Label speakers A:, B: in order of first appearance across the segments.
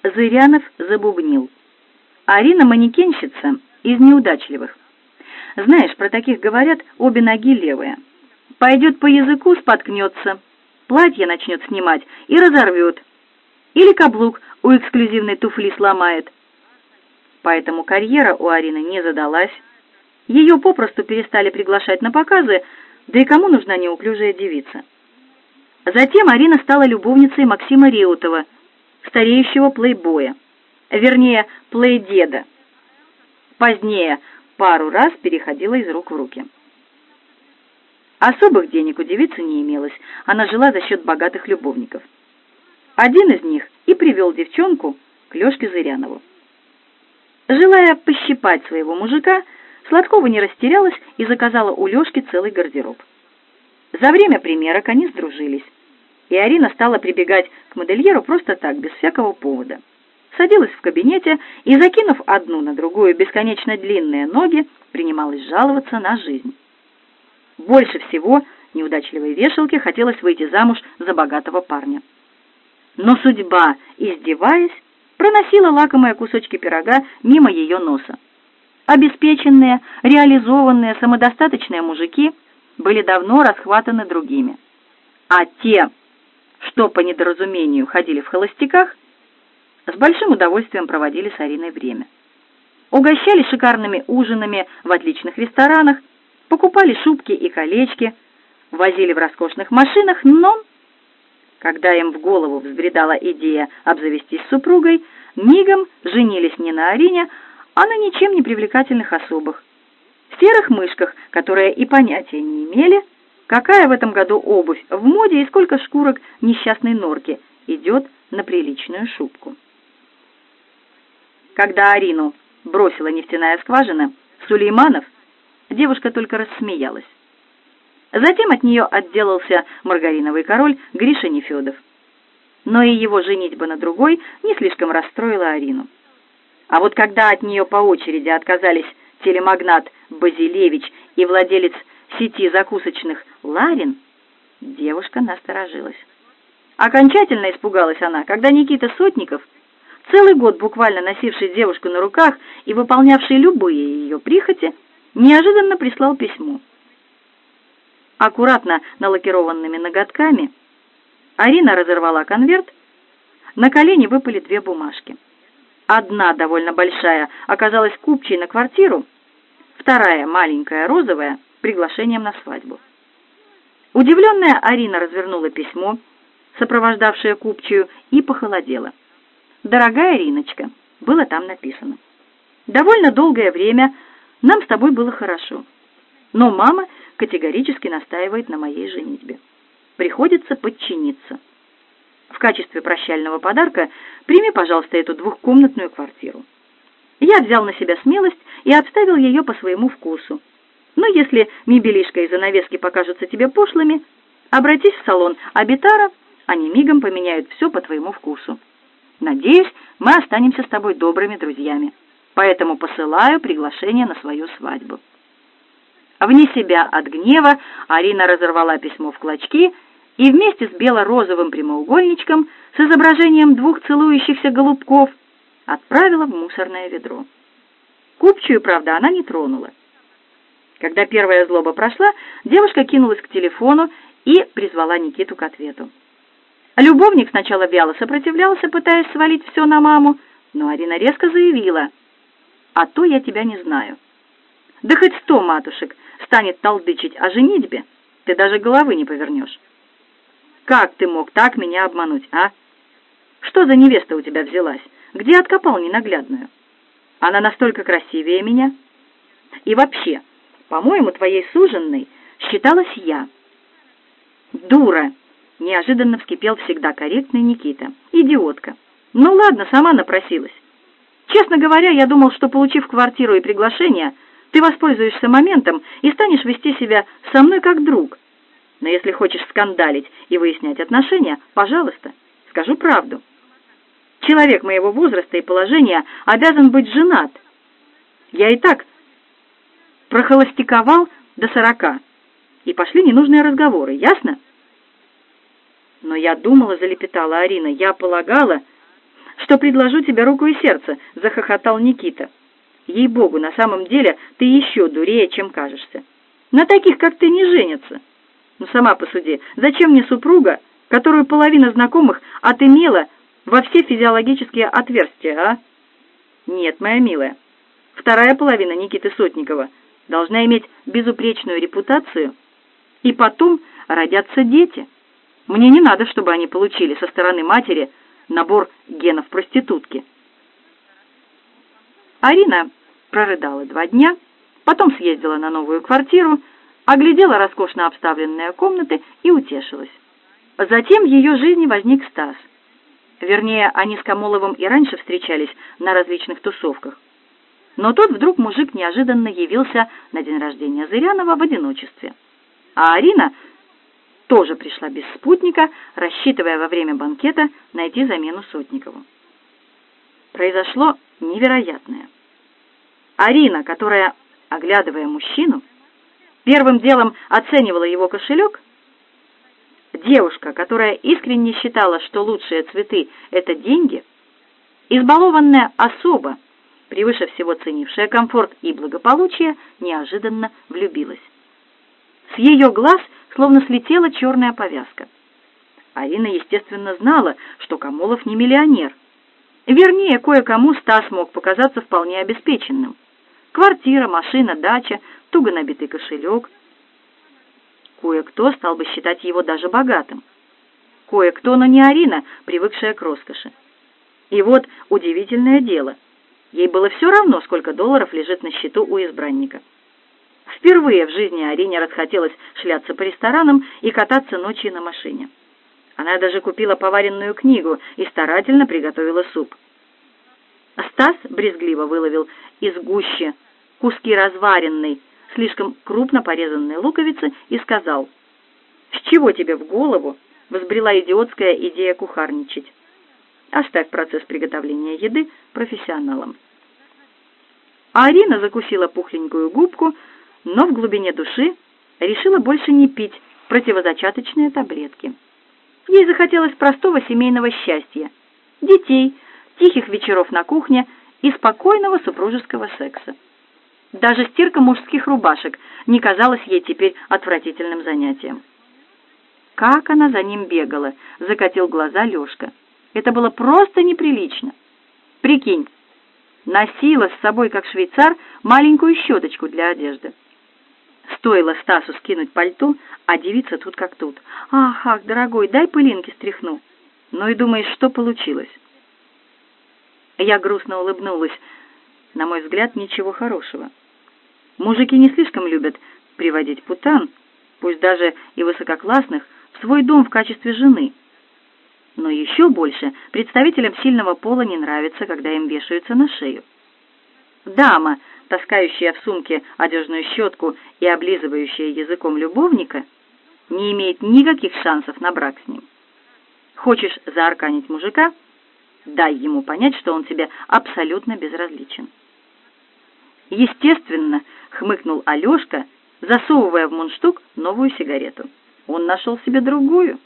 A: Зырянов забубнил. Арина манекенщица из неудачливых. Знаешь, про таких говорят, обе ноги левые. Пойдет по языку, споткнется, платье начнет снимать и разорвет. Или каблук у эксклюзивной туфли сломает. Поэтому карьера у Арины не задалась. Ее попросту перестали приглашать на показы, да и кому нужна неуклюжая девица? Затем Арина стала любовницей Максима Реутова, стареющего плейбоя, вернее, плейдеда. Позднее пару раз переходила из рук в руки. Особых денег у девицы не имелось, она жила за счет богатых любовников. Один из них и привел девчонку к Лешке Зырянову. Желая пощипать своего мужика, Сладкова не растерялась и заказала у Лешки целый гардероб. За время примерок они сдружились, и Арина стала прибегать к модельеру просто так, без всякого повода. Садилась в кабинете и, закинув одну на другую бесконечно длинные ноги, принималась жаловаться на жизнь. Больше всего неудачливой вешалке хотелось выйти замуж за богатого парня. Но судьба, издеваясь, проносила лакомые кусочки пирога мимо ее носа. Обеспеченные, реализованные, самодостаточные мужики были давно расхватаны другими. А те, что по недоразумению ходили в холостяках, с большим удовольствием проводили с Ариной время. Угощали шикарными ужинами в отличных ресторанах, покупали шубки и колечки, возили в роскошных машинах, но, когда им в голову взбредала идея обзавестись супругой, мигом женились не на Арине, а на ничем не привлекательных особых, серых мышках, которые и понятия не имели, какая в этом году обувь в моде и сколько шкурок несчастной норки идет на приличную шубку. Когда Арину бросила нефтяная скважина, Сулейманов, девушка только рассмеялась. Затем от нее отделался маргариновый король Гриша Нефедов. Но и его женитьба на другой не слишком расстроила Арину. А вот когда от нее по очереди отказались телемагнат Базилевич и владелец сети закусочных Ларин, девушка насторожилась. Окончательно испугалась она, когда Никита Сотников, целый год буквально носивший девушку на руках и выполнявший любые ее прихоти, неожиданно прислал письмо. Аккуратно налакированными ноготками Арина разорвала конверт, на колени выпали две бумажки. Одна, довольно большая, оказалась купчей на квартиру, вторая, маленькая, розовая, приглашением на свадьбу. Удивленная Арина развернула письмо, сопровождавшее купчую, и похолодела. «Дорогая Риночка», было там написано, «довольно долгое время нам с тобой было хорошо, но мама категорически настаивает на моей женитьбе. Приходится подчиниться. В качестве прощального подарка прими, пожалуйста, эту двухкомнатную квартиру. Я взял на себя смелость и обставил ее по своему вкусу. Но если мебелишка и занавески покажутся тебе пошлыми, обратись в салон Абитара, они мигом поменяют все по твоему вкусу. Надеюсь, мы останемся с тобой добрыми друзьями, поэтому посылаю приглашение на свою свадьбу». Вне себя от гнева Арина разорвала письмо в клочки и вместе с бело-розовым прямоугольничком с изображением двух целующихся голубков отправила в мусорное ведро. Купчую, правда, она не тронула. Когда первая злоба прошла, девушка кинулась к телефону и призвала Никиту к ответу. Любовник сначала вяло сопротивлялся, пытаясь свалить все на маму, но Арина резко заявила: «А то я тебя не знаю. Да хоть 100 матушек станет толдычить о женитьбе, ты даже головы не повернешь. Как ты мог так меня обмануть, а? Что за невеста у тебя взялась? Где откопал ненаглядную? Она настолько красивее меня. И вообще, по-моему, твоей суженной считалась я». «Дура!» — неожиданно вскипел всегда корректный Никита. «Идиотка! Ну ладно, сама напросилась. Честно говоря, я думал, что, получив квартиру и приглашение, ты воспользуешься моментом и станешь вести себя со мной как друг. Но если хочешь скандалить и выяснять отношения, пожалуйста, скажу правду. Человек моего возраста и положения обязан быть женат. Я и так прохолостяковал до 40, и пошли ненужные разговоры, ясно?» «Но я думала, — залепетала Арина, — я полагала, что предложу тебе руку и сердце», — захохотал Никита. «Ей-богу, на самом деле ты еще дурее, чем кажешься. На таких, как ты, не женятся. Ну, сама посуди, зачем мне супруга, которую половина знакомых отымела во все физиологические отверстия, а? Нет, моя милая, вторая половина Никиты Сотникова должна иметь безупречную репутацию, и потом родятся дети. Мне не надо, чтобы они получили со стороны матери набор генов проститутки». Арина прорыдала 2 дня, потом съездила на новую квартиру, оглядела роскошно обставленные комнаты и утешилась. Затем в ее жизни возник Стас. Вернее, они с Камоловым и раньше встречались на различных тусовках. Но тут вдруг мужик неожиданно явился на день рождения Зырянова в одиночестве. А Арина тоже пришла без спутника, рассчитывая во время банкета найти замену Сотникову. Произошло невероятное. Арина, которая, оглядывая мужчину, первым делом оценивала его кошелек, девушка, которая искренне считала, что лучшие цветы — это деньги, избалованная особа, превыше всего ценившая комфорт и благополучие, неожиданно влюбилась. С ее глаз словно слетела черная повязка. Арина, естественно, знала, что Камолов не миллионер. Вернее, кое-кому Стас мог показаться вполне обеспеченным. Квартира, машина, дача, туго набитый кошелек. Кое-кто стал бы считать его даже богатым. Кое-кто, но не Арина, привыкшая к роскоши. И вот удивительное дело. Ей было все равно, сколько долларов лежит на счету у избранника. Впервые в жизни Арине расхотелось шляться по ресторанам и кататься ночью на машине. Она даже купила поваренную книгу и старательно приготовила суп. Стас брезгливо выловил из гущи куски разваренной, слишком крупно порезанной луковицы и сказал: «С чего тебе в голову взбрела идиотская идея кухарничать? Оставь процесс приготовления еды профессионалам». А Арина закусила пухленькую губку, но в глубине души решила больше не пить противозачаточные таблетки. Ей захотелось простого семейного счастья, детей, тихих вечеров на кухне и спокойного супружеского секса. Даже стирка мужских рубашек не казалась ей теперь отвратительным занятием. Как она за ним бегала, закатил глаза Лешка. Это было просто неприлично. Прикинь, носила с собой, как швейцар, маленькую щеточку для одежды. Стоило Стасу скинуть пальто, а девица тут как тут. Ах, дорогой, дай пылинки стряхну. Ну и думаешь, что получилось?» Я грустно улыбнулась. На мой взгляд, ничего хорошего. Мужики не слишком любят приводить путан, пусть даже и высококлассных, в свой дом в качестве жены. Но еще больше представителям сильного пола не нравится, когда им вешаются на шею. Дама, таскающая в сумке одежную щетку и облизывающая языком любовника, не имеет никаких шансов на брак с ним. Хочешь заарканить мужика? Дай ему понять, что он тебе абсолютно безразличен. Естественно, хмыкнул Алешка, засовывая в мундштук новую сигарету. Он нашел себе другую.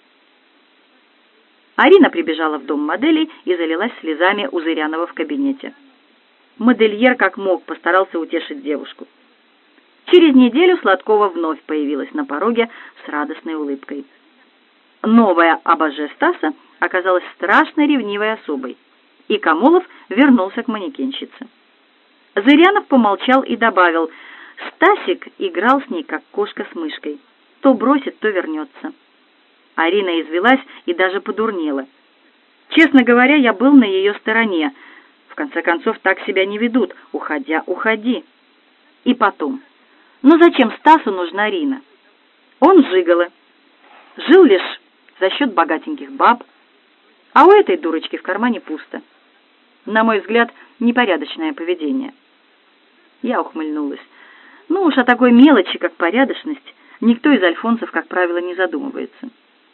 A: Арина прибежала в дом моделей и залилась слезами у Зырянова в кабинете. Модельер как мог постарался утешить девушку. Через неделю Сладкова вновь появилась на пороге с радостной улыбкой. Новая абаже Стаса оказалась страшно ревнивой особой, и Камолов вернулся к манекенщице. Зырянов помолчал и добавил: «Стасик играл с ней, как кошка с мышкой. То бросит, то вернется». Арина извелась и даже подурнела. Честно говоря, я был на ее стороне. В конце концов, так себя не ведут. Уходя, уходи. И потом. Ну зачем Стасу нужна Рина? Он жигало. Жил лишь за счет богатеньких баб. А у этой дурочки в кармане пусто. На мой взгляд, непорядочное поведение. Я ухмыльнулась. Ну уж о такой мелочи, как порядочность, никто из альфонсов, как правило, не задумывается.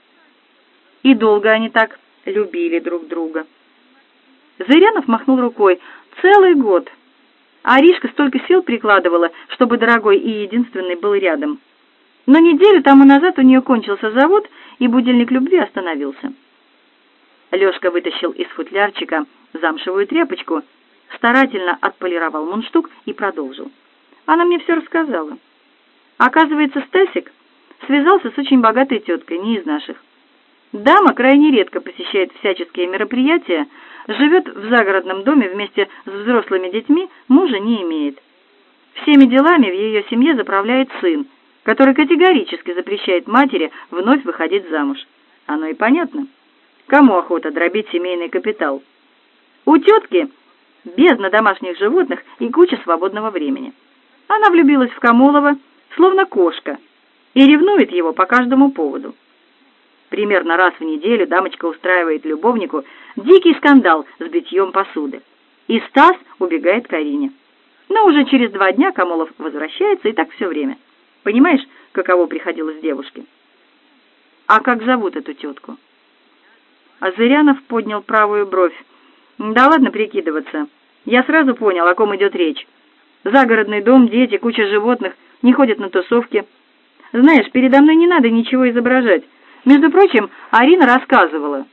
A: И долго они так любили друг друга. Зырянов махнул рукой. Целый год. А Аришка столько сил прикладывала, чтобы дорогой и единственный был рядом. Но неделю тому назад у нее кончился завод, и будильник любви остановился. Лешка вытащил из футлярчика замшевую тряпочку, старательно отполировал мундштук и продолжил. Она мне все рассказала. Оказывается, Стасик связался с очень богатой теткой, не из наших. Дама крайне редко посещает всяческие мероприятия, живет в загородном доме вместе с взрослыми детьми, мужа не имеет. Всеми делами в ее семье заправляет сын, который категорически запрещает матери вновь выходить замуж. Оно и понятно. Кому охота дробить семейный капитал? У тетки бездна домашних животных и куча свободного времени. Она влюбилась в Камолова, словно кошка, и ревнует его по каждому поводу. Примерно раз в неделю дамочка устраивает любовнику дикий скандал с битьем посуды. И Стас убегает к Арине. Но уже через 2 дня Камолов возвращается, и так все время. Понимаешь, каково приходилось девушке? А как зовут эту тетку? Зырянов поднял правую бровь. Да ладно прикидываться. Я сразу понял, о ком идет речь. Загородный дом, дети, куча животных, не ходят на тусовки. Знаешь, передо мной не надо ничего изображать. Между прочим, Арина рассказывала.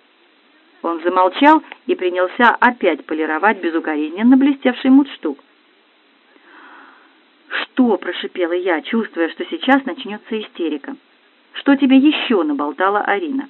A: Он замолчал и принялся опять полировать безукоризненно блестевший мундштук. «Что?» — прошипела я, чувствуя, что сейчас начнется истерика. «Что тебе еще наболтала Арина?»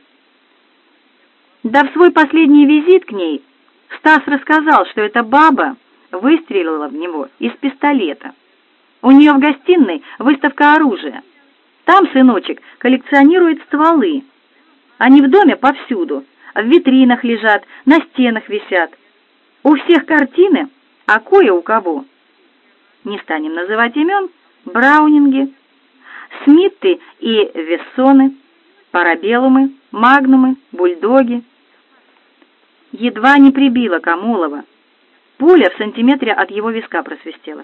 A: Да в свой последний визит к ней Стас рассказал, что эта баба выстрелила в него из пистолета. У нее в гостиной выставка оружия. Там сыночек коллекционирует стволы. Они в доме повсюду, в витринах лежат, на стенах висят. У всех картины, а кое у кого. Не станем называть имен, Браунинги, Смитты и Вессоны, Парабеллумы, Магнумы, Бульдоги. Едва не прибила Камолова. Пуля в сантиметре от его виска просвистела.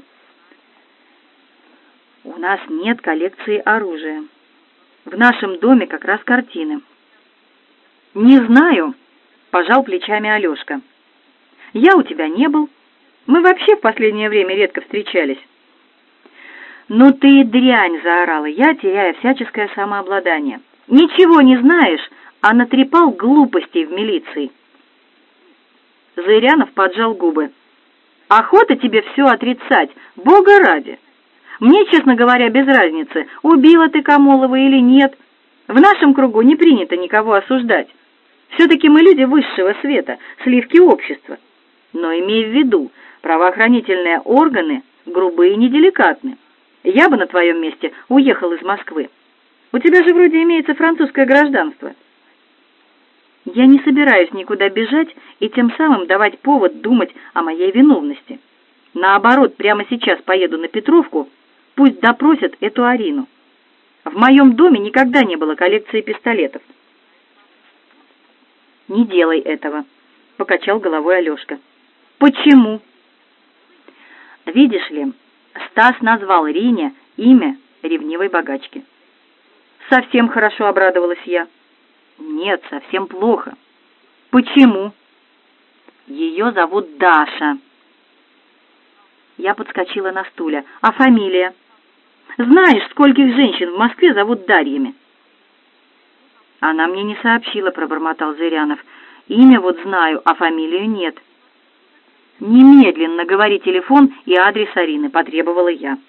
A: У нас нет коллекции оружия. В нашем доме как раз картины. Не знаю, пожал плечами Алешка. Я у тебя не был. Мы вообще в последнее время редко встречались. Ну ты и дрянь, заорала я, теряя всяческое самообладание. Ничего не знаешь, а натрепал глупостей в милиции. Зырянов поджал губы. Охота тебе все отрицать, Бога ради. Мне, честно говоря, без разницы, убила ты Камолова или нет. В нашем кругу не принято никого осуждать. Все-таки мы люди высшего света, сливки общества. Но имей в виду, правоохранительные органы грубые и неделикатны. Я бы на твоем месте уехал из Москвы. У тебя же вроде имеется французское гражданство. Я не собираюсь никуда бежать и тем самым давать повод думать о моей виновности. Наоборот, прямо сейчас поеду на Петровку, пусть допросят эту Арину. В моем доме никогда не было коллекции пистолетов. «Не делай этого», — покачал головой Алешка. «Почему?» «Видишь ли, Стас назвал Рине имя ревнивой богачки». «Совсем хорошо», — обрадовалась я. «Нет, совсем плохо». «Почему?» «Ее зовут Даша». Я подскочила на стуле. «А фамилия?» «Знаешь, скольких женщин в Москве зовут Дарьями?» «Она мне не сообщила», — пробормотал Зырянов. «Имя вот знаю, а фамилию нет». «Немедленно говори телефон и адрес Арины», — потребовала я.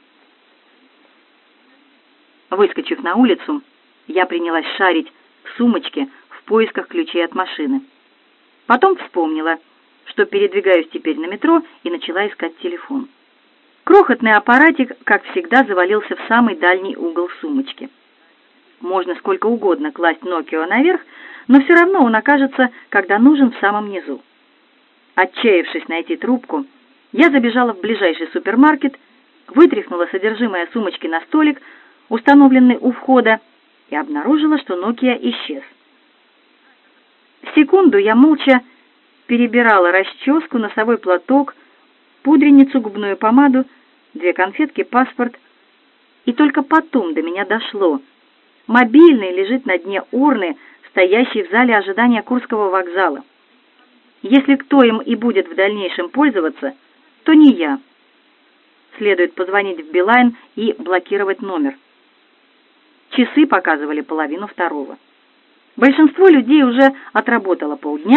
A: Выскочив на улицу, я принялась шарить в сумочке в поисках ключей от машины. Потом вспомнила, что передвигаюсь теперь на метро, и начала искать телефон. Крохотный аппаратик, как всегда, завалился в самый дальний угол сумочки. Можно сколько угодно класть Nokia наверх, но все равно он окажется, когда нужен, в самом низу. Отчаявшись найти трубку, я забежала в ближайший супермаркет, вытряхнула содержимое сумочки на столик, установленный у входа, и обнаружила, что Nokia исчез. Секунду я молча перебирала расческу, носовой платок, пудреницу, губную помаду, 2 конфетки, паспорт, и только потом до меня дошло. Мобильный лежит на дне урны, стоящей в зале ожидания Курского вокзала. Если кто им и будет в дальнейшем пользоваться, то не я. Следует позвонить в Билайн и блокировать номер. Часы показывали 1:30. Большинство людей уже отработало полдня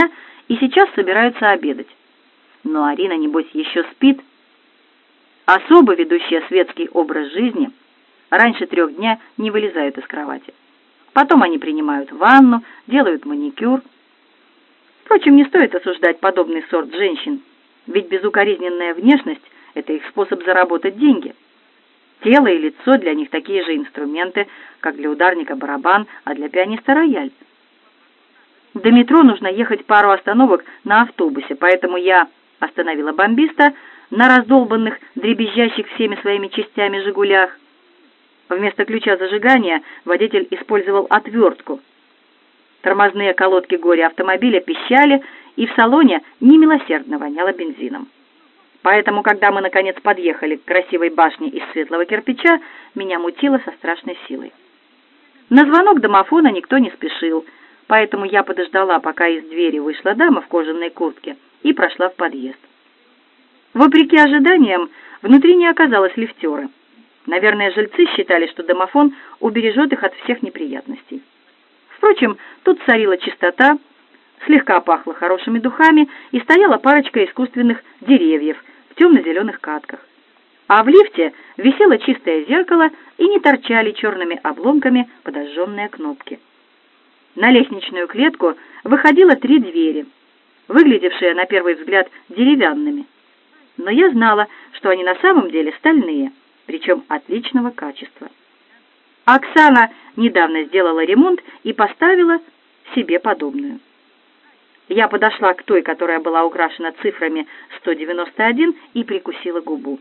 A: и сейчас собираются обедать. Но Арина, небось, еще спит. Особо ведущие светский образ жизни раньше 3 дня не вылезают из кровати. Потом они принимают ванну, делают маникюр. Впрочем, не стоит осуждать подобный сорт женщин, ведь безукоризненная внешность – это их способ заработать деньги. Тело и лицо для них такие же инструменты, как для ударника барабан, а для пианиста рояль. До метро нужно ехать пару остановок на автобусе, поэтому я остановила бомбиста на раздолбанных, дребезжащих всеми своими частями «Жигулях». Вместо ключа зажигания водитель использовал отвертку. Тормозные колодки горе-автомобиля пищали, и в салоне немилосердно воняло бензином. Поэтому, когда мы, наконец, подъехали к красивой башне из светлого кирпича, меня мутило со страшной силой. На звонок домофона никто не спешил, поэтому я подождала, пока из двери вышла дама в кожаной куртке, и прошла в подъезд. Вопреки ожиданиям, внутри не оказалось лифтера. Наверное, жильцы считали, что домофон убережет их от всех неприятностей. Впрочем, тут царила чистота, слегка пахло хорошими духами и стояла парочка искусственных деревьев в темно-зеленых катках. А в лифте висело чистое зеркало и не торчали черными обломками подожженные кнопки. На лестничную клетку выходило 3 двери, выглядевшие на первый взгляд деревянными. Но я знала, что они на самом деле стальные, причем отличного качества. Оксана недавно сделала ремонт и поставила себе подобную. Я подошла к той, которая была украшена цифрами 191, и прикусила губу.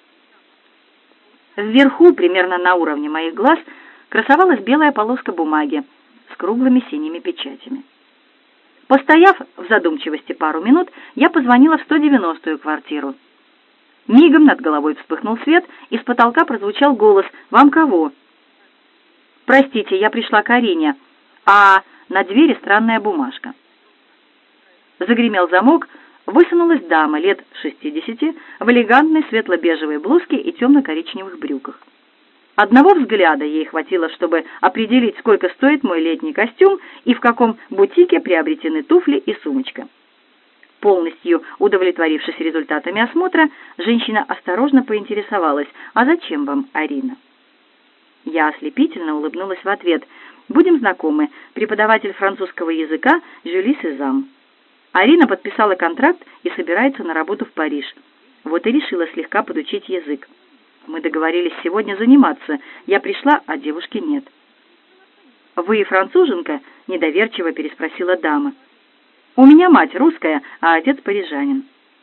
A: Вверху, примерно на уровне моих глаз, красовалась белая полоска бумаги с круглыми синими печатями. Постояв в задумчивости пару минут, я позвонила в 190-ю квартиру. Мигом над головой вспыхнул свет, и с потолка прозвучал голос: «Вам кого?» «Простите, я пришла к Арине, а на двери странная бумажка». Загремел замок, высунулась дама лет 60 в элегантной светло-бежевой блузке и темно-коричневых брюках. Одного взгляда ей хватило, чтобы определить, сколько стоит мой летний костюм и в каком бутике приобретены туфли и сумочка. Полностью удовлетворившись результатами осмотра, женщина осторожно поинтересовалась: «А зачем вам, Арина?» Я ослепительно улыбнулась в ответ: «Будем знакомы, преподаватель французского языка Жюли Сезам. Арина подписала контракт и собирается на работу в Париж. Вот и решила слегка подучить язык. Мы договорились сегодня заниматься. Я пришла, а девушки нет». «Вы француженка?» — недоверчиво переспросила дама. «У меня мать русская, а отец парижанин».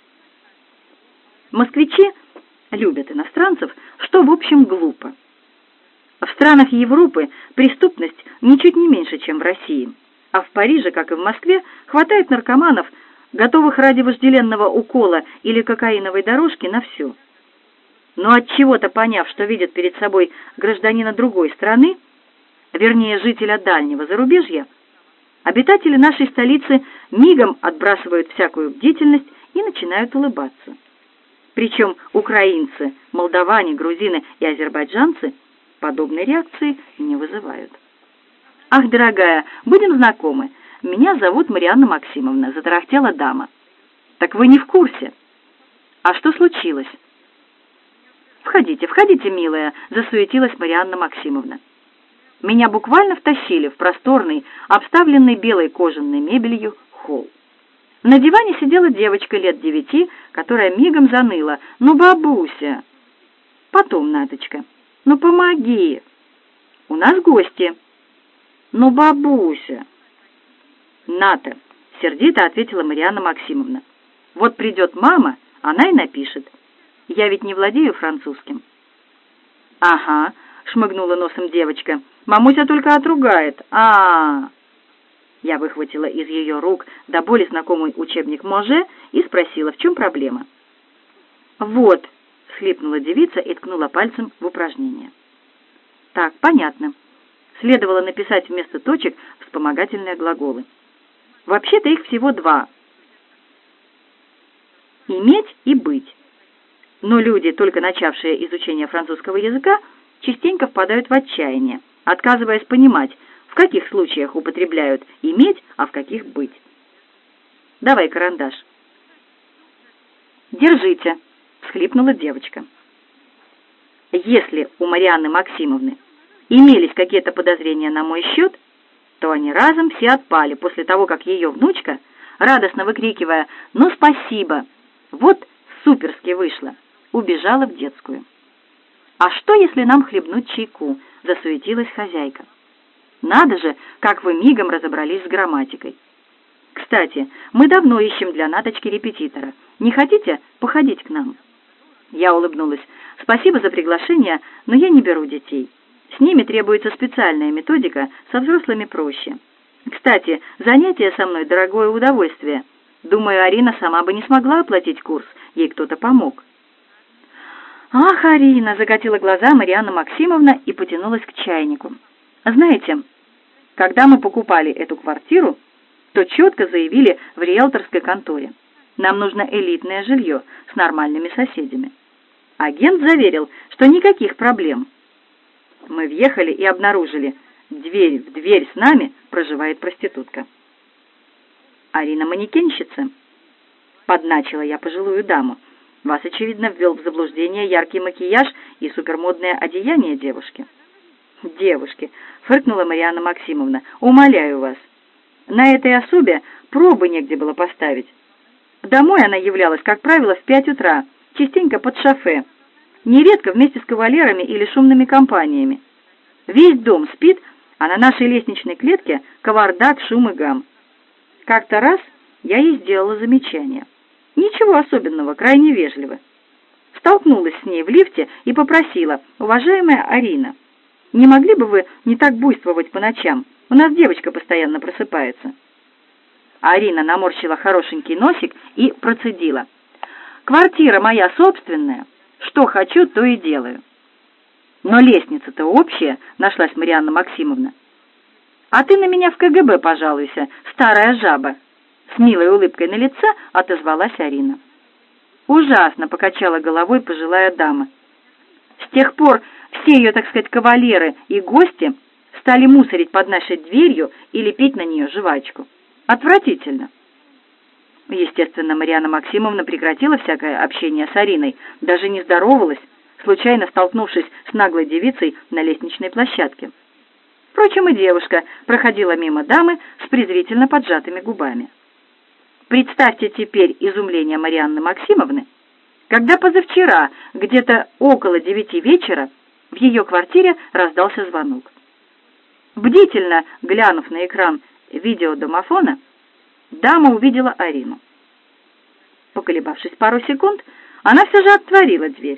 A: Москвичи любят иностранцев, что, в общем, глупо. В странах Европы преступность ничуть не меньше, чем в России, а в Париже, как и в Москве, хватает наркоманов, готовых ради вожделенного укола или кокаиновой дорожки на все. Но отчего-то поняв, что видят перед собой гражданина другой страны, вернее, жителя дальнего зарубежья, обитатели нашей столицы мигом отбрасывают всякую бдительность и начинают улыбаться. Причем украинцы, молдаване, грузины и азербайджанцы подобной реакции не вызывают. «Ах, дорогая, будем знакомы. Меня зовут Марианна Максимовна», — затарахтела дама. «Так вы не в курсе. А что случилось?» «Входите, входите, милая», — засуетилась Марианна Максимовна. Меня буквально втащили в просторный, обставленный белой кожаной мебелью холл. На диване сидела девочка лет 9, которая мигом заныла: «Ну, бабуся!» «Потом, Наточка, ну помоги! У нас гости!» «Ну, бабуся!» «Ната!» — сердито ответила Марианна Максимовна. «Вот придет мама, она и напишет. Я ведь не владею французским». «Ага», — шмыгнула носом девочка. «Мамуся только отругает. А-а-а!» Я выхватила из ее рук до боли знакомый учебник Може и спросила, в чем проблема. «Вот», — всхлипнула девица и ткнула пальцем в упражнение. «Так, понятно. Следовало написать вместо точек вспомогательные глаголы. Вообще-то их всего 2. Иметь и быть. Но люди, только начавшие изучение французского языка, частенько впадают в отчаяние, отказываясь понимать, в каких случаях употребляют «иметь», а в каких «быть». Давай карандаш». «Держите», — всхлипнула девочка. Если у Марианны Максимовны имелись какие-то подозрения на мой счет, то они разом все отпали после того, как ее внучка, радостно выкрикивая «Ну, спасибо! Вот суперски вышло!», убежала в детскую. «А что, если нам хлебнуть чайку?» — засуетилась хозяйка. «Надо же, как вы мигом разобрались с грамматикой. Кстати, мы давно ищем для Наточки репетитора. Не хотите походить к нам?» Я улыбнулась. «Спасибо за приглашение, но я не беру детей. С ними требуется специальная методика, со взрослыми проще. Кстати, занятие со мной — дорогое удовольствие. Думаю, Арина сама бы не смогла оплатить курс, ей кто-то помог». «Ах, Арина!» — закатила глаза Марианна Максимовна и потянулась к чайнику. «Знаете, когда мы покупали эту квартиру, то четко заявили в риэлторской конторе: нам нужно элитное жилье с нормальными соседями. Агент заверил, что никаких проблем. Мы въехали и обнаружили, дверь в дверь с нами проживает проститутка». «Арина манекенщица?» — подначила я пожилую даму. «Вас, очевидно, ввел в заблуждение яркий макияж и супермодное одеяние девушки». «Девушки», — фыркнула Марианна Максимовна, — «умоляю вас. На этой особе пробы негде было поставить. Домой она являлась, как правило, в 5 утра, частенько под шофе, нередко вместе с кавалерами или шумными компаниями. Весь дом спит, а на нашей лестничной клетке кавардак, шум и гам. Как-то раз я ей сделала замечание. Ничего особенного, крайне вежливо. Столкнулась с ней в лифте и попросила: уважаемая Арина, не могли бы вы не так буйствовать по ночам? У нас девочка постоянно просыпается. Арина наморщила хорошенький носик и процедила: квартира моя собственная, что хочу, то и делаю. Но лестница-то общая, нашлась Марианна Максимовна. А ты на меня в КГБ пожалуйся, старая жаба. С милой улыбкой на лице отозвалась Арина. Ужасно покачала головой пожилая дама. С тех пор все ее, так сказать, кавалеры и гости стали мусорить под нашей дверью и лепить на нее жвачку. Отвратительно. Естественно, Марианна Максимовна прекратила всякое общение с Ариной, даже не здоровалась, случайно столкнувшись с наглой девицей на лестничной площадке. Впрочем, и девушка проходила мимо дамы с презрительно поджатыми губами. Представьте теперь изумление Марианны Максимовны, когда позавчера, где-то около 9 вечера, в ее квартире раздался звонок. Бдительно глянув на экран видеодомофона, дама увидела Арину. Поколебавшись пару секунд, она все же отворила дверь.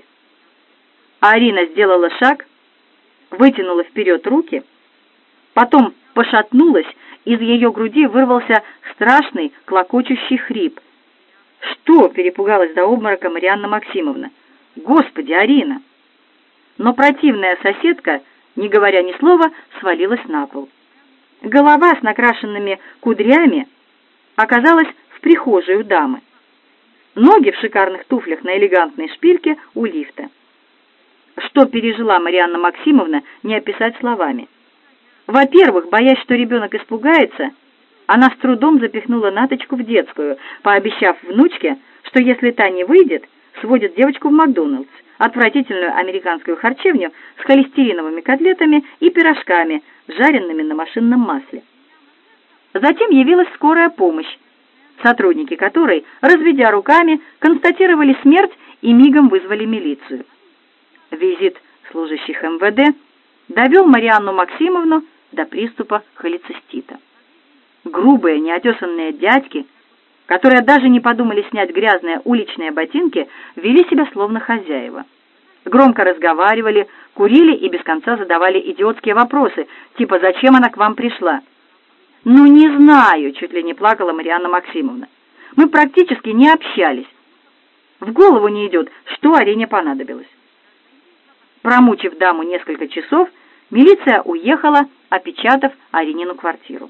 A: Арина сделала шаг, вытянула вперед руки, потом пошатнулась, из ее груди вырвался страшный клокочущий хрип. «Что?» — перепугалась до обморока Марианна Максимовна. «Господи, Арина!» Но противная соседка, не говоря ни слова, свалилась на пол. Голова с накрашенными кудрями оказалась в прихожей у дамы. Ноги в шикарных туфлях на элегантной шпильке у лифта. Что пережила Марианна Максимовна, не описать словами. Во-первых, боясь, что ребенок испугается, она с трудом запихнула Наточку в детскую, пообещав внучке, что если та не выйдет, сводит девочку в Макдоналдс, отвратительную американскую харчевню с холестериновыми котлетами и пирожками, жареными на машинном масле. Затем явилась скорая помощь, сотрудники которой, разведя руками, констатировали смерть и мигом вызвали милицию. Визит служащих МВД довел Марианну Максимовну до приступа холецистита. Грубые, неотесанные дядьки, которые даже не подумали снять грязные уличные ботинки, вели себя словно хозяева. Громко разговаривали, курили и без конца задавали идиотские вопросы, типа «Зачем она к вам пришла?». «Ну, не знаю», — чуть ли не плакала Марианна Максимовна. «Мы практически не общались. В голову не идет, что Арине понадобилось». Промучив даму несколько часов, милиция уехала, опечатав Аринину квартиру.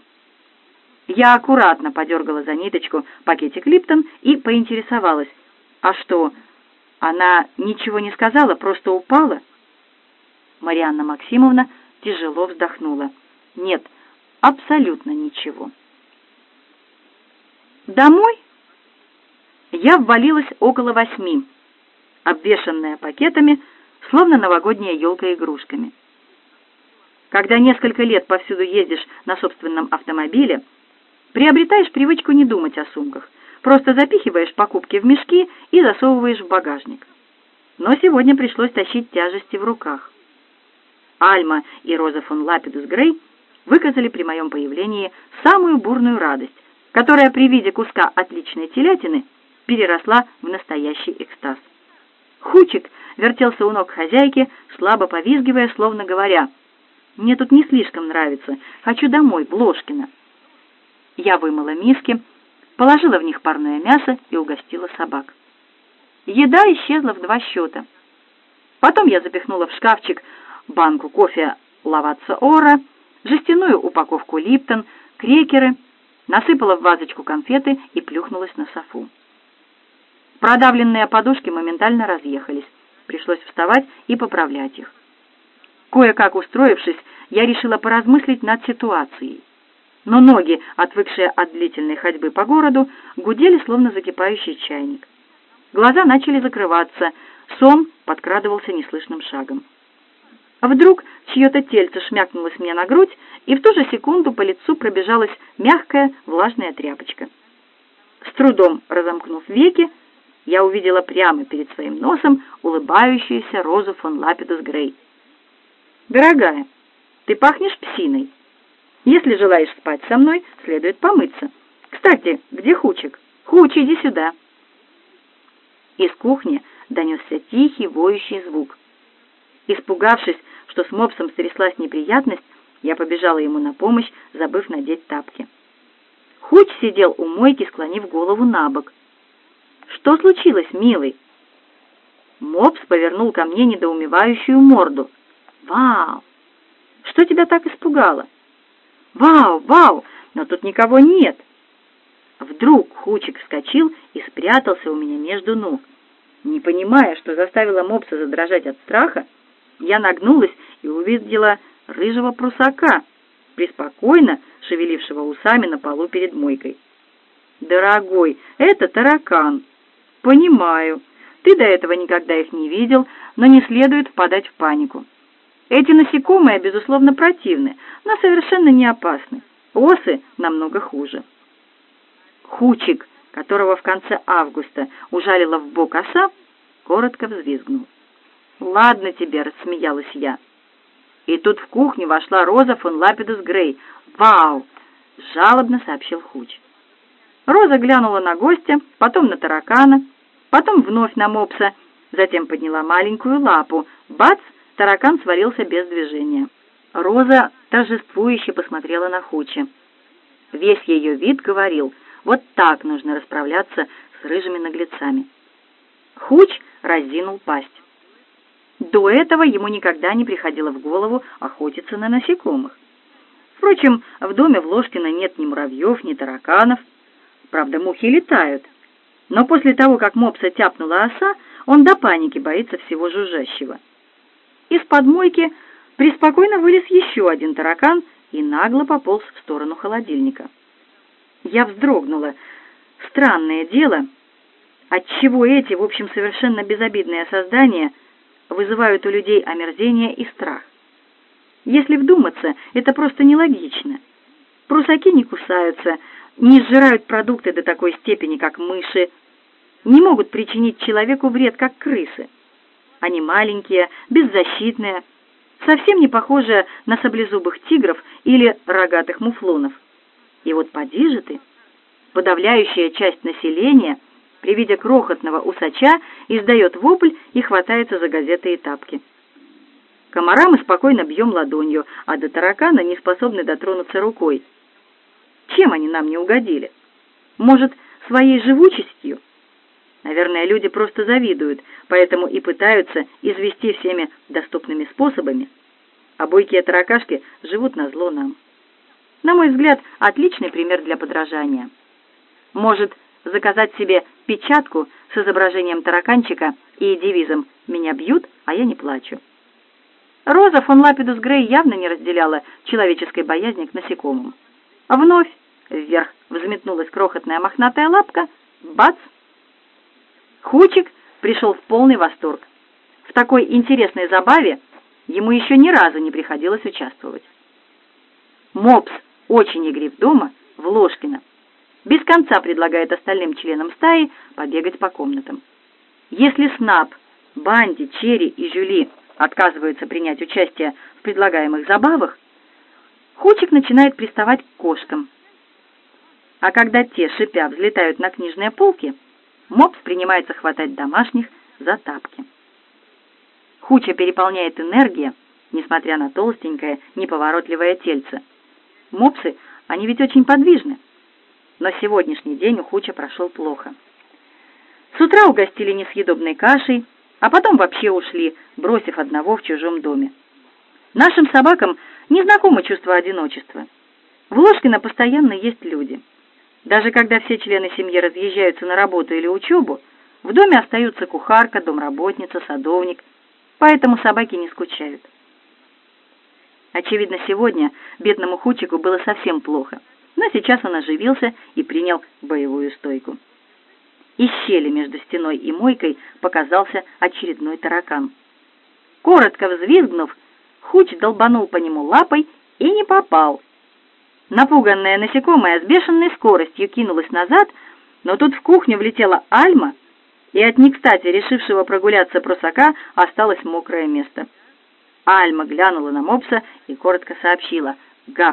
A: Я аккуратно подергала за ниточку пакетик Липтон и поинтересовалась: «А что, она ничего не сказала, просто упала?» Марианна Максимовна тяжело вздохнула. «Нет, абсолютно ничего». Домой я ввалилась около 8, обвешанная пакетами, словно новогодняя елка игрушками. Когда несколько лет повсюду ездишь на собственном автомобиле, приобретаешь привычку не думать о сумках, просто запихиваешь покупки в мешки и засовываешь в багажник. Но сегодня пришлось тащить тяжести в руках. Альма и Роза фон Лапидус Грей выказали при моем появлении самую бурную радость, которая при виде куска отличной телятины переросла в настоящий экстаз. Хучик вертелся у ног хозяйки, слабо повизгивая, словно говоря: «Мне тут не слишком нравится, хочу домой, в Ложкино». Я вымыла миски, положила в них парное мясо и угостила собак. Еда исчезла в 2 счета. Потом я запихнула в шкафчик банку кофе Лаватца Ора, жестяную упаковку Липтон, крекеры, насыпала в вазочку конфеты и плюхнулась на софу. Продавленные подушки моментально разъехались. Пришлось вставать и поправлять их. Кое-как устроившись, я решила поразмыслить над ситуацией. Но ноги, отвыкшие от длительной ходьбы по городу, гудели, словно закипающий чайник. Глаза начали закрываться, сон подкрадывался неслышным шагом. Вдруг чье-то тельце шмякнулось мне на грудь, и в ту же секунду по лицу пробежалась мягкая влажная тряпочка. С трудом разомкнув веки, я увидела прямо перед своим носом улыбающуюся Розу фон Лапидус Грей. «Дорогая, ты пахнешь псиной. Если желаешь спать со мной, следует помыться. Кстати, где Хучик? Хуч, иди сюда». Из кухни донесся тихий воющий звук. Испугавшись, что с мопсом стряслась неприятность, я побежала ему на помощь, забыв надеть тапки. Хуч сидел у мойки, склонив голову на бок. «Что случилось, милый?» Мопс повернул ко мне недоумевающую морду. «Вау! Что тебя так испугало?» «Вау, вау! Но тут никого нет!» Вдруг Хучик вскочил и спрятался у меня между ног. Не понимая, что заставило мопса задрожать от страха, я нагнулась и увидела рыжего прусака, преспокойно шевелившего усами на полу перед мойкой. «Дорогой, это таракан». «Понимаю. Ты до этого никогда их не видел, но не следует впадать в панику. Эти насекомые, безусловно, противны, но совершенно не опасны. Осы намного хуже». Хучик, которого в конце августа ужалила в бок оса, коротко взвизгнул. «Ладно тебе», — рассмеялась я. И тут в кухню вошла Роза фон Лапидус Грей. «Вау!» — жалобно сообщил Хуч. Роза глянула на гостя, потом на таракана, потом вновь на мопса, затем подняла маленькую лапу. Бац! Таракан свалился без движения. Роза торжествующе посмотрела на Хуча. Весь ее вид говорил: вот так нужно расправляться с рыжими наглецами. Хуч разинул пасть. До этого ему никогда не приходило в голову охотиться на насекомых. Впрочем, в доме в Ложкино нет ни муравьев, ни тараканов. Правда, мухи летают. Но после того, как мопса тяпнула оса, он до паники боится всего жужжащего. Из-под мойки преспокойно вылез еще один таракан и нагло пополз в сторону холодильника. Я вздрогнула. Странное дело, отчего эти, в общем, совершенно безобидные создания вызывают у людей омерзение и страх. Если вдуматься, это просто нелогично. Прусаки не кусаются, не сжирают продукты до такой степени, как мыши, не могут причинить человеку вред, как крысы. Они маленькие, беззащитные, совсем не похожие на саблезубых тигров или рогатых муфлонов. И вот поди же ты, подавляющая часть населения при виде крохотного усача издает вопль и хватается за газеты и тапки. Комара мы спокойно бьем ладонью, а до таракана не способны дотронуться рукой. Чем они нам не угодили? Может, своей живучестью? Наверное, люди просто завидуют, поэтому и пытаются извести всеми доступными способами, а бойкие таракашки живут назло нам. На мой взгляд, отличный пример для подражания. Может, заказать себе печатку с изображением тараканчика и девизом «Меня бьют, а я не плачу». Роза фон Лапидус Грей явно не разделяла человеческой боязни к насекомым. Вновь вверх взметнулась крохотная мохнатая лапка. Бац! Хучик пришел в полный восторг. В такой интересной забаве ему еще ни разу не приходилось участвовать. Мопс очень игрив дома в Ложкино. Без конца предлагает остальным членам стаи побегать по комнатам. Если Снап, Банди, Черри и Жюли отказываются принять участие в предлагаемых забавах, Хучик начинает приставать к кошкам. А когда те, шипя, взлетают на книжные полки, Мопс принимается хватать домашних за тапки. Хуча переполняет энергия, несмотря на толстенькое, неповоротливое тельце. Мопсы, они ведь очень подвижны. Но сегодняшний день у Хуча прошел плохо. С утра угостили несъедобной кашей, а потом вообще ушли, бросив одного в чужом доме. Нашим собакам не знакомо чувство одиночества. В Ложкино постоянно есть люди. Даже когда все члены семьи разъезжаются на работу или учебу, в доме остаются кухарка, домработница, садовник, поэтому собаки не скучают. Очевидно, сегодня бедному Хучику было совсем плохо, но сейчас он оживился и принял боевую стойку. Из щели между стеной и мойкой показался очередной таракан. Коротко взвизгнув, Хуч долбанул по нему лапой и не попал. Напуганное насекомое с бешеной скоростью кинулось назад, но тут в кухню влетела Альма, и от некстати решившего прогуляться прусака осталось мокрое место. Альма глянула на Мопса и коротко сообщила «Гав».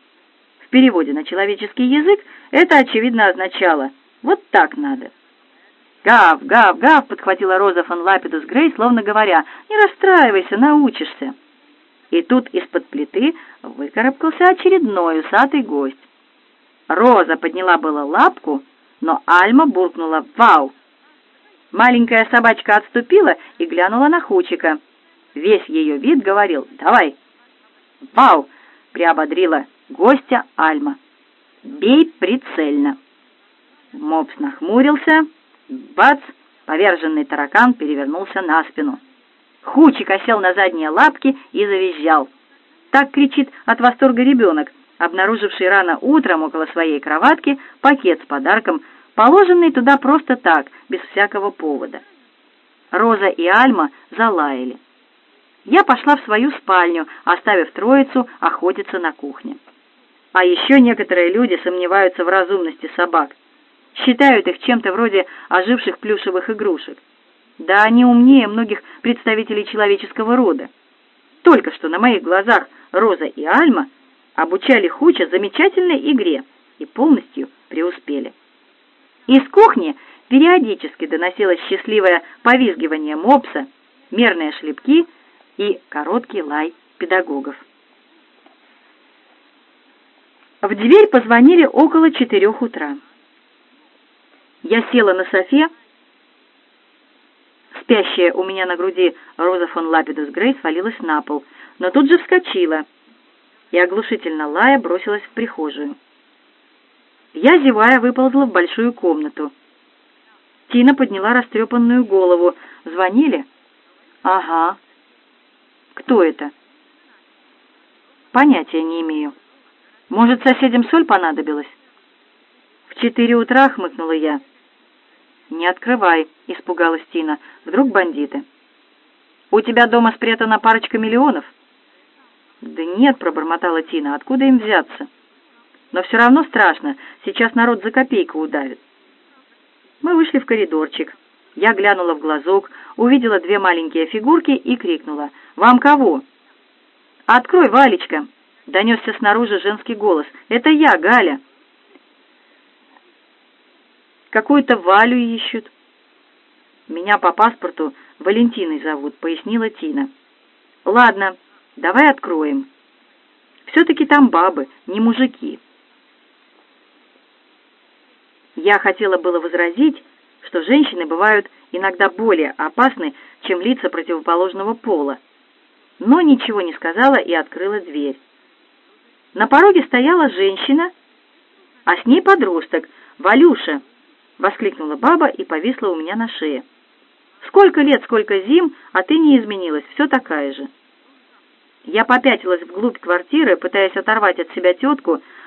A: В переводе на человеческий язык это, очевидно, означало «вот так надо». «Гав, гав, гав», — подхватила Роза фон Лапидус Грей, словно говоря, «не расстраивайся, научишься». И тут из-под плиты выкарабкался очередной усатый гость. Роза подняла было лапку, но Альма буркнула «Вау!». Маленькая собачка отступила и глянула на Хучика. Весь ее вид говорил «Давай!». «Вау!» — приободрила гостя Альма. «Бей прицельно!». Мопс нахмурился. Бац! Поверженный таракан перевернулся на спину. Хучик осел на задние лапки и завизжал. Так кричит от восторга ребенок, обнаруживший рано утром около своей кроватки пакет с подарком, положенный туда просто так, без всякого повода. Роза и Альма залаяли. Я пошла в свою спальню, оставив троицу охотиться на кухне. А еще некоторые люди сомневаются в разумности собак. Считают их чем-то вроде оживших плюшевых игрушек. Да они умнее многих представителей человеческого рода. Только что на моих глазах Роза и Альма обучали Хуча замечательной игре и полностью преуспели. Из кухни периодически доносилось счастливое повизгивание Мопса, мерные шлепки и короткий лай педагогов. В дверь позвонили около 4 утра. Я села на софе. Спящая у меня на груди Роза фон Лапидус Грей свалилась на пол, но тут же вскочила и, оглушительно лая, бросилась в прихожую. Я, зевая, выползла в большую комнату. Тина подняла растрепанную голову. «Звонили?» «Ага». «Кто это?» «Понятия не имею. Может, соседям соль понадобилась?» «В 4 утра», — хмыкнула я. «Не открывай», — испугалась Тина. «Вдруг бандиты?» «У тебя дома спрятана парочка миллионов?» «Да нет», — пробормотала Тина, — «откуда им взяться?» «Но все равно страшно, сейчас народ за копейку удавит». Мы вышли в коридорчик. Я глянула в глазок, увидела 2 маленькие фигурки и крикнула: «Вам кого?» «Открой, Валечка!» — донесся снаружи женский голос. «Это я, Галя». «Какую-то Валю ищут». «Меня по паспорту Валентиной зовут», — пояснила Тина. «Ладно, давай откроем. Все-таки там бабы, не мужики». Я хотела было возразить, что женщины бывают иногда более опасны, чем лица противоположного пола, но ничего не сказала и открыла дверь. На пороге стояла женщина, а с ней подросток. «Валюша!» — воскликнула баба и повисла у меня на шее. «Сколько лет, сколько зим, а ты не изменилась, все такая же». Я попятилась вглубь квартиры, пытаясь оторвать от себя тетку,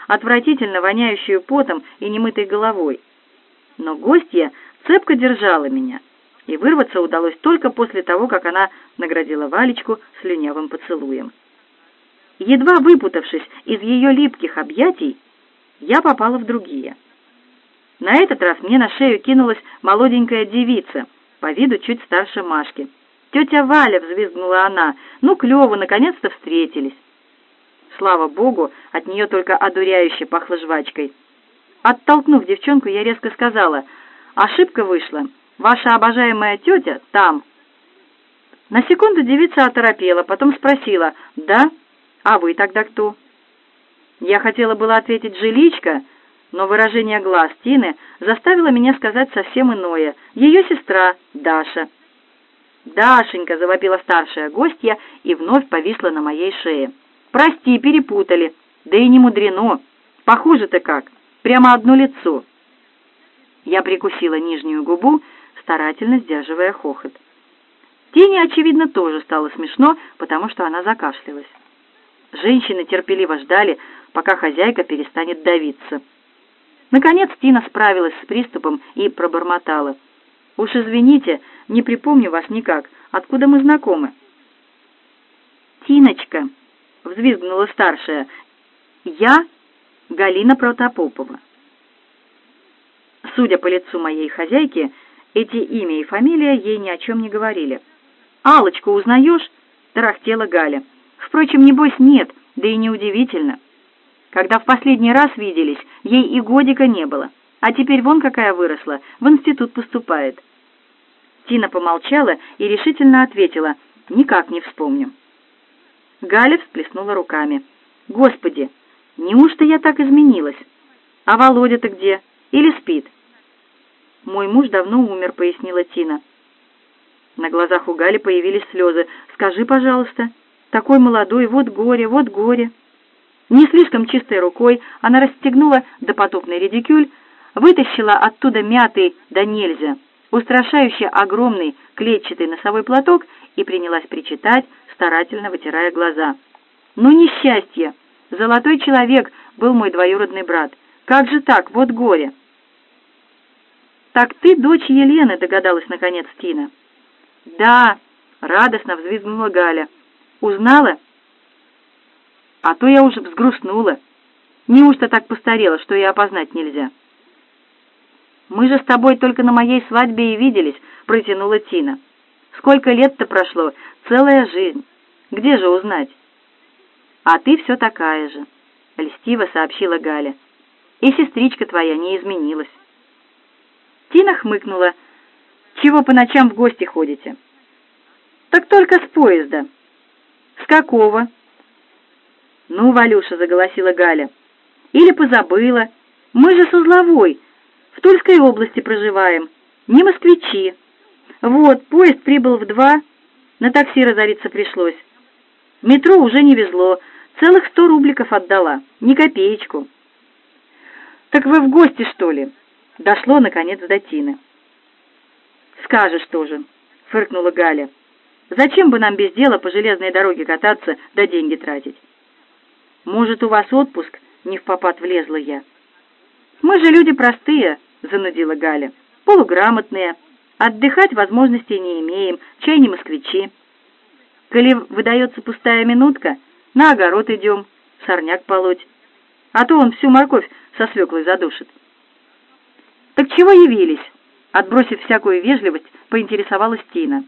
A: отвратительно воняющую потом и немытой головой. Но гостья цепко держала меня, и вырваться удалось только после того, как она наградила Валечку слюнявым поцелуем. Едва выпутавшись из ее липких объятий, я попала в другие. На этот раз мне на шею кинулась молоденькая девица, по виду чуть старше Машки. «Тетя Валя!» — взвизгнула она. «Ну, клево, наконец-то встретились!» Слава богу, от нее только одуряюще пахло жвачкой. Оттолкнув девчонку, я резко сказала: «Ошибка вышла. Ваша обожаемая тетя там». На секунду девица оторопела, потом спросила: «Да? А вы тогда кто?» Я хотела было ответить «Жиличка», но выражение глаз Тины заставило меня сказать совсем иное. Ее сестра Даша. «Дашенька!» — завопила старшая гостья и вновь повисла на моей шее. «Прости, перепутали. Да и не мудрено. Похоже-то как. Прямо одно лицо». Я прикусила нижнюю губу, старательно сдерживая хохот. Тине, очевидно, тоже стало смешно, потому что она закашлялась. Женщины терпеливо ждали, пока хозяйка перестанет давиться. Наконец Тина справилась с приступом и пробормотала: «Уж извините, не припомню вас никак. Откуда мы знакомы?» «Тиночка», — взвизгнула старшая, — «я Галина Протопопова». Судя по лицу моей хозяйки, эти имя и фамилия ей ни о чем не говорили. «Аллочку узнаешь?» — тарахтела Галя. «Впрочем, небось, нет, да и неудивительно. Когда в последний раз виделись, ей и годика не было, а теперь вон какая выросла, в институт поступает». Тина помолчала и решительно ответила: «Никак не вспомню». Галя всплеснула руками. «Господи, неужто я так изменилась? А Володя-то где? Или спит?» «Мой муж давно умер», — пояснила Тина. На глазах у Гали появились слезы. «Скажи, пожалуйста, такой молодой, вот горе, вот горе». Не слишком чистой рукой она расстегнула допотопный редикюль, вытащила оттуда мятый да нельзя, устрашающе огромный клетчатый носовой платок и принялась причитать, старательно вытирая глаза. «Ну, несчастье! Золотой человек был мой двоюродный брат. Как же так? Вот горе!» «Так ты дочь Елены», — догадалась наконец Тина. «Да», — радостно взвизгнула Галя. «Узнала? А то я уже взгрустнула. Неужто так постарела, что и опознать нельзя?» «Мы же с тобой только на моей свадьбе и виделись», — протянула Тина. «Сколько лет-то прошло? Целая жизнь. Где же узнать?» «А ты все такая же», — льстиво сообщила Галя. «И сестричка твоя не изменилась». Тина хмыкнула. «Чего по ночам в гости ходите?» «Так только с поезда». «С какого?» «Ну, Валюша», — заголосила Галя, — «или позабыла. Мы же с Узловой, в Тульской области проживаем, не москвичи. Вот, поезд прибыл в 2, на такси разориться пришлось. Метро уже не везло, целых 100 рубликов отдала, ни копеечку». «Так вы в гости, что ли?» Дошло, наконец, до Тины. «Скажешь тоже», — фыркнула Галя. «Зачем бы нам без дела по железной дороге кататься да деньги тратить?» «Может, у вас отпуск?» — невпопад влезла я. «Мы же люди простые», — занудила Галя. «Полуграмотные. Отдыхать возможностей не имеем, чай не москвичи. Коли выдается пустая минутка, на огород идем, сорняк полоть. А то он всю морковь со свеклой задушит». «Так чего явились?» — отбросив всякую вежливость, поинтересовалась Тина.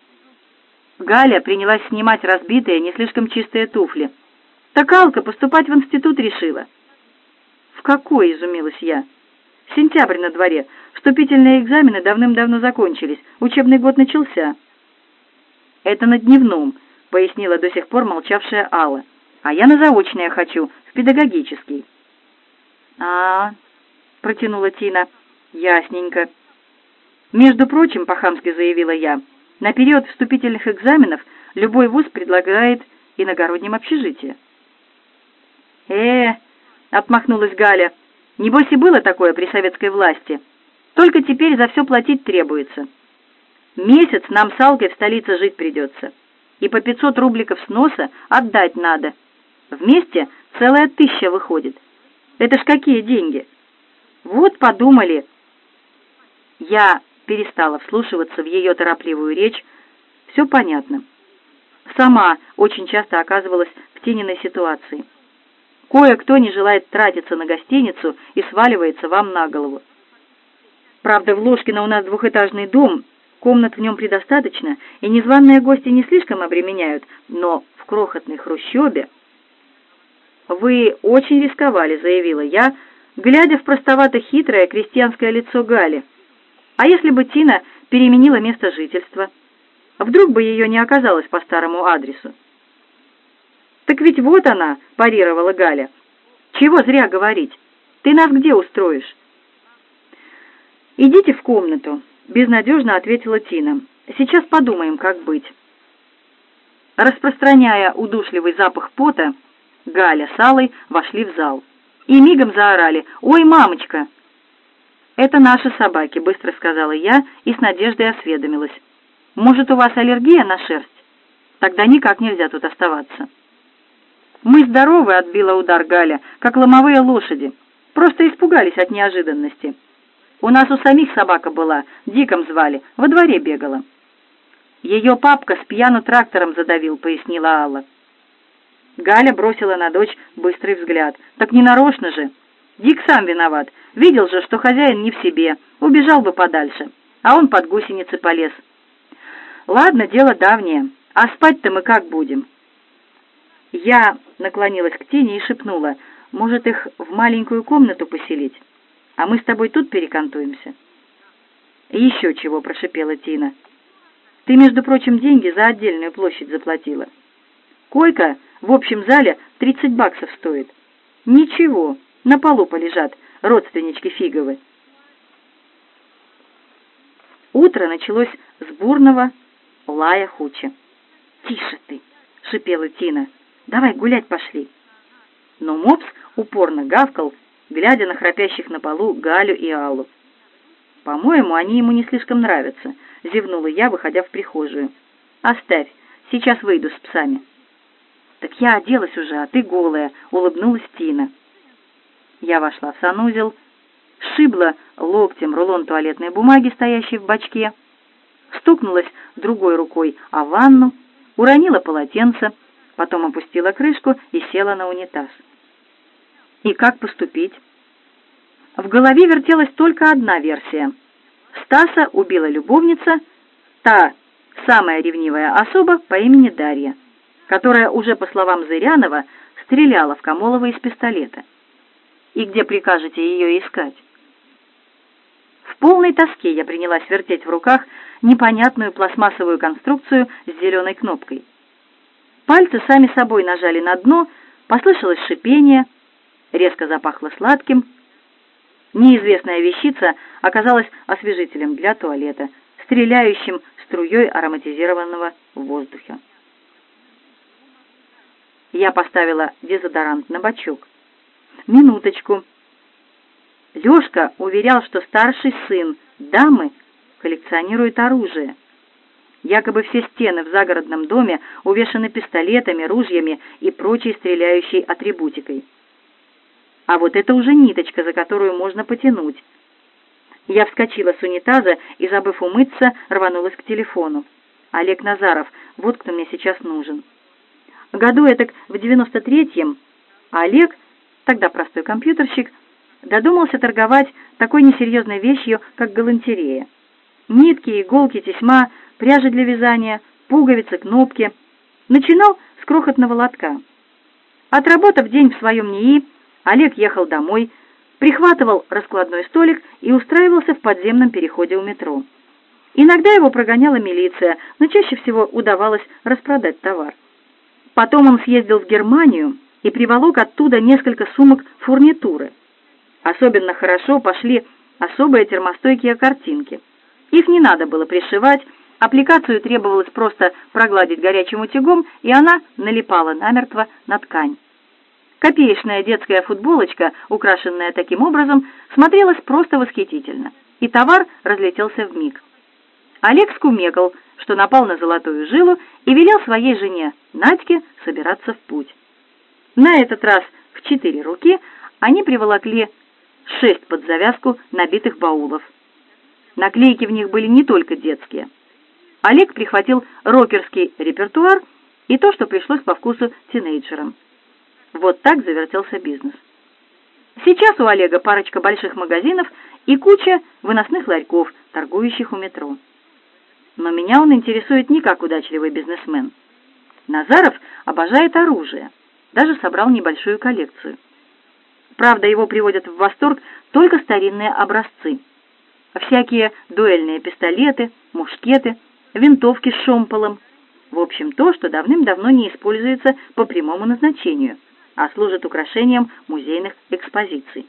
A: Галя принялась снимать разбитые, не слишком чистые туфли. «Так Алка поступать в институт решила». «В какой?» — изумилась я. «Сентябрь на дворе. Вступительные экзамены давным-давно закончились. Учебный год начался». «Это на дневном», — пояснила до сих пор молчавшая Алла. «А я на заочное хочу, в педагогический». Протянула Тина. «Ясненько». «Между прочим», — по-хамски заявила я, — «на период вступительных экзаменов любой вуз предлагает иногороднем общежитие». Отмахнулась Галя, — «небось и было такое при советской власти. Только теперь за все платить требуется. Месяц нам с Алкой в столице жить придется, и по 500 рубликов с носа отдать надо. Вместе целая 1000 выходит. Это ж какие деньги? Вот подумали. Я перестала вслушиваться в ее торопливую речь. Все понятно. Сама очень часто оказывалась в Тининой ситуации. Кое-кто не желает тратиться на гостиницу и сваливается вам на голову. Правда, в Ложкино у нас двухэтажный дом, комнат в нем предостаточно, и незваные гости не слишком обременяют, но в крохотной хрущебе... «Вы очень рисковали», — заявила я, глядя в простовато-хитрое крестьянское лицо Гали. «А если бы Тина переменила место жительства? Вдруг бы ее не оказалось по старому адресу?» «Так ведь вот она», — парировала Галя. «Чего зря говорить? Ты нас где устроишь?» «Идите в комнату», — безнадежно ответила Тина. «Сейчас подумаем, как быть». Распространяя удушливый запах пота, Галя с Аллой вошли в зал и мигом заорали: «Ой, мамочка!» «Это наши собаки», — быстро сказала я и с надеждой осведомилась. «Может, у вас аллергия на шерсть? Тогда никак нельзя тут оставаться». «Мы здоровы», — отбила удар Галя, — «как ломовые лошади. Просто испугались от неожиданности. У нас у самих собака была, Диком звали, во дворе бегала». «Ее папка с пьяну трактором задавил», — пояснила Алла. Галя бросила на дочь быстрый взгляд. «Так не нарочно же. Дик сам виноват. Видел же, что хозяин не в себе. Убежал бы подальше. А он под гусеницы полез. Ладно, дело давнее. А спать-то мы как будем?» Я наклонилась к Тине и шепнула: «Может, их в маленькую комнату поселить? А мы с тобой тут перекантуемся?» «Еще чего», — прошипела Тина. «Ты, между прочим, деньги за отдельную площадь заплатила. Койка в общем зале 30 баксов стоит. Ничего, на полу полежат родственнички фиговы». Утро началось с бурного лая Хуча. «Тише ты!» — шипела Тина. «Давай гулять пошли». Но мопс упорно гавкал, глядя на храпящих на полу Галю и Аллу. «По-моему, они ему не слишком нравятся», — зевнула я, выходя в прихожую. «Оставь, сейчас выйду с псами». «Так я оделась уже, а ты голая», — улыбнулась Тина. Я вошла в санузел, сшибла локтем рулон туалетной бумаги, стоящий в бачке, стукнулась другой рукой о ванну, уронила полотенце, потом опустила крышку и села на унитаз. И как поступить? В голове вертелась только одна версия. Стаса убила любовница, та самая ревнивая особа по имени Дарья, которая уже, по словам Зырянова, стреляла в Камолова из пистолета. И где прикажете ее искать? В полной тоске я принялась вертеть в руках непонятную пластмассовую конструкцию с зеленой кнопкой. Пальцы сами собой нажали на дно, послышалось шипение, резко запахло сладким. Неизвестная вещица оказалась освежителем для туалета, стреляющим струей ароматизированного воздуха. Я поставила дезодорант на бачок. Минуточку. Лёшка уверял, что старший сын дамы коллекционирует оружие. Якобы все стены в загородном доме увешаны пистолетами, ружьями и прочей стреляющей атрибутикой. А вот это уже ниточка, за которую можно потянуть. Я вскочила с унитаза и, забыв умыться, рванулась к телефону. Олег Назаров, вот кто мне сейчас нужен. Году этак в 93-м Олег, тогда простой компьютерщик, додумался торговать такой несерьезной вещью, как галантерея. Нитки, иголки, тесьма, пряжи для вязания, пуговицы, кнопки. Начинал с крохотного лотка. Отработав день в своем НИИ, Олег ехал домой, прихватывал раскладной столик и устраивался в подземном переходе у метро. Иногда его прогоняла милиция, но чаще всего удавалось распродать товар. Потом он съездил в Германию и приволок оттуда несколько сумок фурнитуры. Особенно хорошо пошли особые термостойкие картинки. Их не надо было пришивать, аппликацию требовалось просто прогладить горячим утюгом, и она налипала намертво на ткань. Копеечная детская футболочка, украшенная таким образом, смотрелась просто восхитительно, и товар разлетелся вмиг. Олег скумекал, что напал на золотую жилу, и велел своей жене Надьке собираться в путь. На этот раз в 4 руки они приволокли 6 под завязку набитых баулов. Наклейки в них были не только детские. Олег прихватил рокерский репертуар и то, что пришлось по вкусу тинейджерам. Вот так завертелся бизнес. Сейчас у Олега парочка больших магазинов и куча выносных ларьков, торгующих у метро. Но меня он интересует не как удачливый бизнесмен. Назаров обожает оружие, даже собрал небольшую коллекцию. Правда, его приводят в восторг только старинные образцы. Всякие дуэльные пистолеты, мушкеты, винтовки с шомполом. В общем, то, что давным-давно не используется по прямому назначению, а служит украшением музейных экспозиций.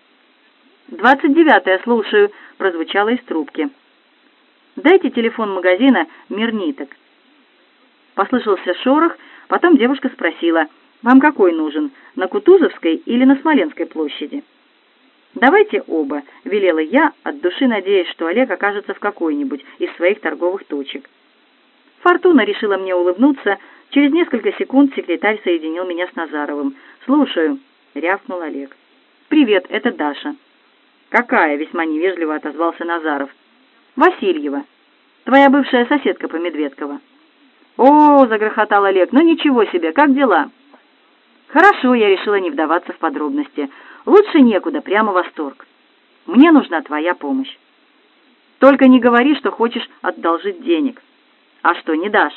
A: 29-е, слушаю, прозвучало из трубки. «Дайте телефон магазина «Мир ниток». Послышался шорох, потом девушка спросила: «Вам какой нужен, на Кутузовской или на Смоленской площади?» «Давайте оба», — велела я, от души надеясь, что Олег окажется в какой-нибудь из своих торговых точек. Фортуна решила мне улыбнуться. Через несколько секунд секретарь соединил меня с Назаровым. «Слушаю», — рявкнул Олег. «Привет, это Даша». «Какая?» — весьма невежливо отозвался Назаров. «Васильева, твоя бывшая соседка по Медведково». «О!» — загрохотал Олег. «Ну ничего себе, как дела?» «Хорошо», — я решила не вдаваться в подробности. «Лучше некуда, прямо восторг. Мне нужна твоя помощь. Только не говори, что хочешь одолжить денег. А что, не дашь?»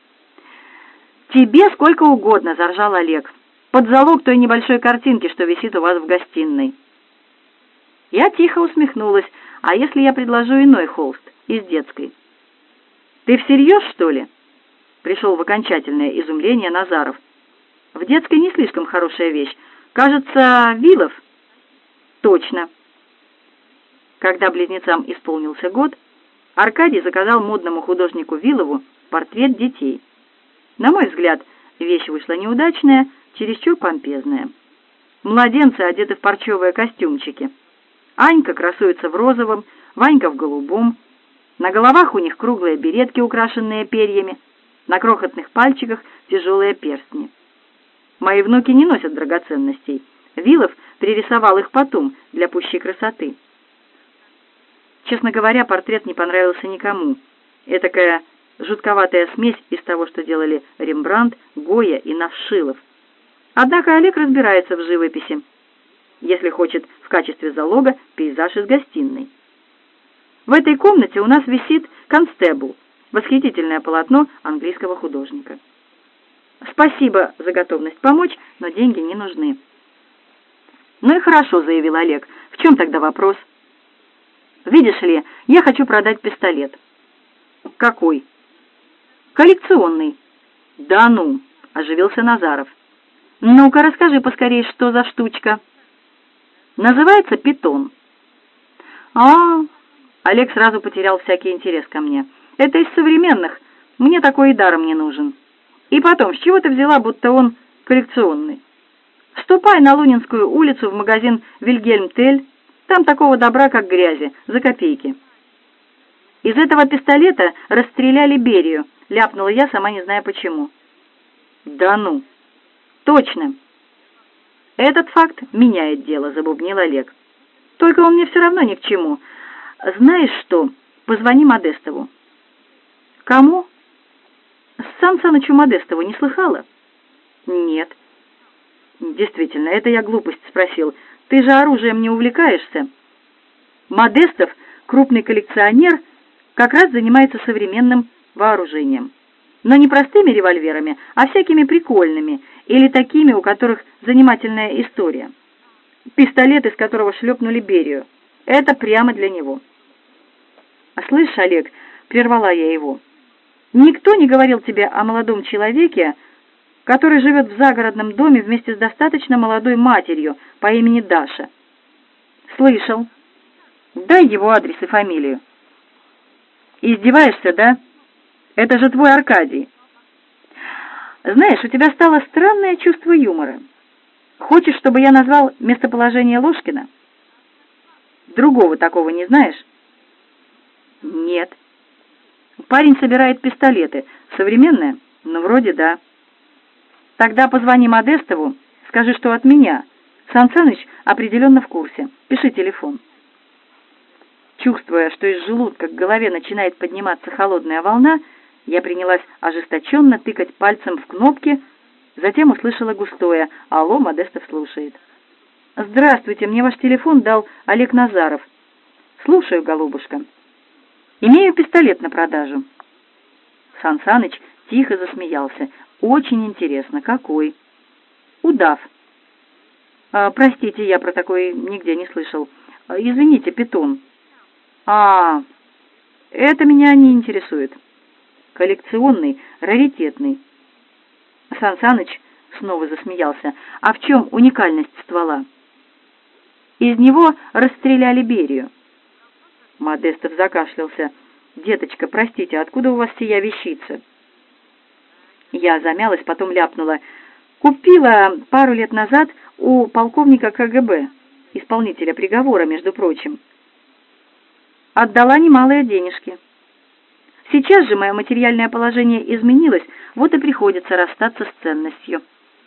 A: «Тебе сколько угодно», — заржал Олег. «Под залог той небольшой картинки, что висит у вас в гостиной». Я тихо усмехнулась. «А если я предложу иной холст, из детской?» «Ты всерьез, что ли?» Пришел в окончательное изумление Назаров. «В детской не слишком хорошая вещь. Кажется, Вилов?» «Точно». Когда близнецам исполнился год, Аркадий заказал модному художнику Вилову портрет детей. На мой взгляд, вещь вышла неудачная, чересчур помпезная. Младенцы одеты в парчевые костюмчики. Анька красуется в розовом, Ванька в голубом. На головах у них круглые беретки, украшенные перьями. На крохотных пальчиках тяжелые перстни. Мои внуки не носят драгоценностей. Вилов пририсовал их потом для пущей красоты. Честно говоря, портрет не понравился никому. Этакая жутковатая смесь из того, что делали Рембрандт, Гойя и Навшилов. Однако Олег разбирается в живописи. Если хочет в качестве залога пейзаж из гостиной. В этой комнате у нас висит «Констебл», восхитительное полотно английского художника. «Спасибо за готовность помочь, но деньги не нужны». «Ну и хорошо», — заявил Олег. «В чем тогда вопрос?» «Видишь ли, я хочу продать пистолет». «Какой?» «Коллекционный». «Да ну», — оживился Назаров. «Ну-ка, расскажи поскорее, что за штучка». «Называется «Питон». Олег сразу потерял всякий интерес ко мне. «Это из современных. Мне такой и даром не нужен. И потом, с чего ты взяла, будто он коллекционный? Ступай на Лунинскую улицу в магазин «Вильгельм Тель». Там такого добра, как грязи, за копейки». «Из этого пистолета расстреляли Берию», — ляпнула я, сама не зная почему. «Да ну!» «Точно!» «Этот факт меняет дело», — забубнил Олег. «Только он мне все равно ни к чему. Знаешь что? Позвони Модестову». «Кому?» «Сан Санычу Модестову не слыхала?» «Нет». «Действительно, это я глупость спросил. Ты же оружием не увлекаешься?» «Модестов, крупный коллекционер, как раз занимается современным вооружением. Но не простыми револьверами, а всякими прикольными, или такими, у которых занимательная история. Пистолет, из которого шлепнули Берию. Это прямо для него». «Слышь, Олег», — прервала я его, — «никто не говорил тебе о молодом человеке, который живет в загородном доме вместе с достаточно молодой матерью по имени Даша?» «Слышал. Дай его адрес и фамилию». «Издеваешься, да? Это же твой Аркадий». «Знаешь, у тебя стало странное чувство юмора. Хочешь, чтобы я назвал местоположение Ложкина? Другого такого не знаешь?» «Нет». «Парень собирает пистолеты. Современные? Ну, вроде да». «Тогда позвони Модестову, скажи, что от меня. Сан Саныч определенно в курсе. Пиши телефон. Чувствуя, что из желудка к голове начинает подниматься холодная волна, я принялась ожесточенно тыкать пальцем в кнопки, затем услышала густое «Алло, Модестов слушает». «Здравствуйте, мне ваш телефон дал Олег Назаров». «Слушаю, голубушка». «Имею пистолет на продажу». Сан Саныч тихо засмеялся. «Очень интересно. Какой?» «Удав». «Простите, я про такой нигде не слышал. Извините, питон». Это меня не интересует. Коллекционный, раритетный». Сан Саныч снова засмеялся. «А в чем уникальность ствола?» «Из него расстреляли Берию». Модестов закашлялся. «Деточка, простите, откуда у вас сия вещица?» Я замялась, потом ляпнула. «Купила пару лет назад у полковника КГБ, исполнителя приговора, между прочим. Отдала немалые денежки. Сейчас же мое материальное положение изменилось, вот и приходится расстаться с ценностью».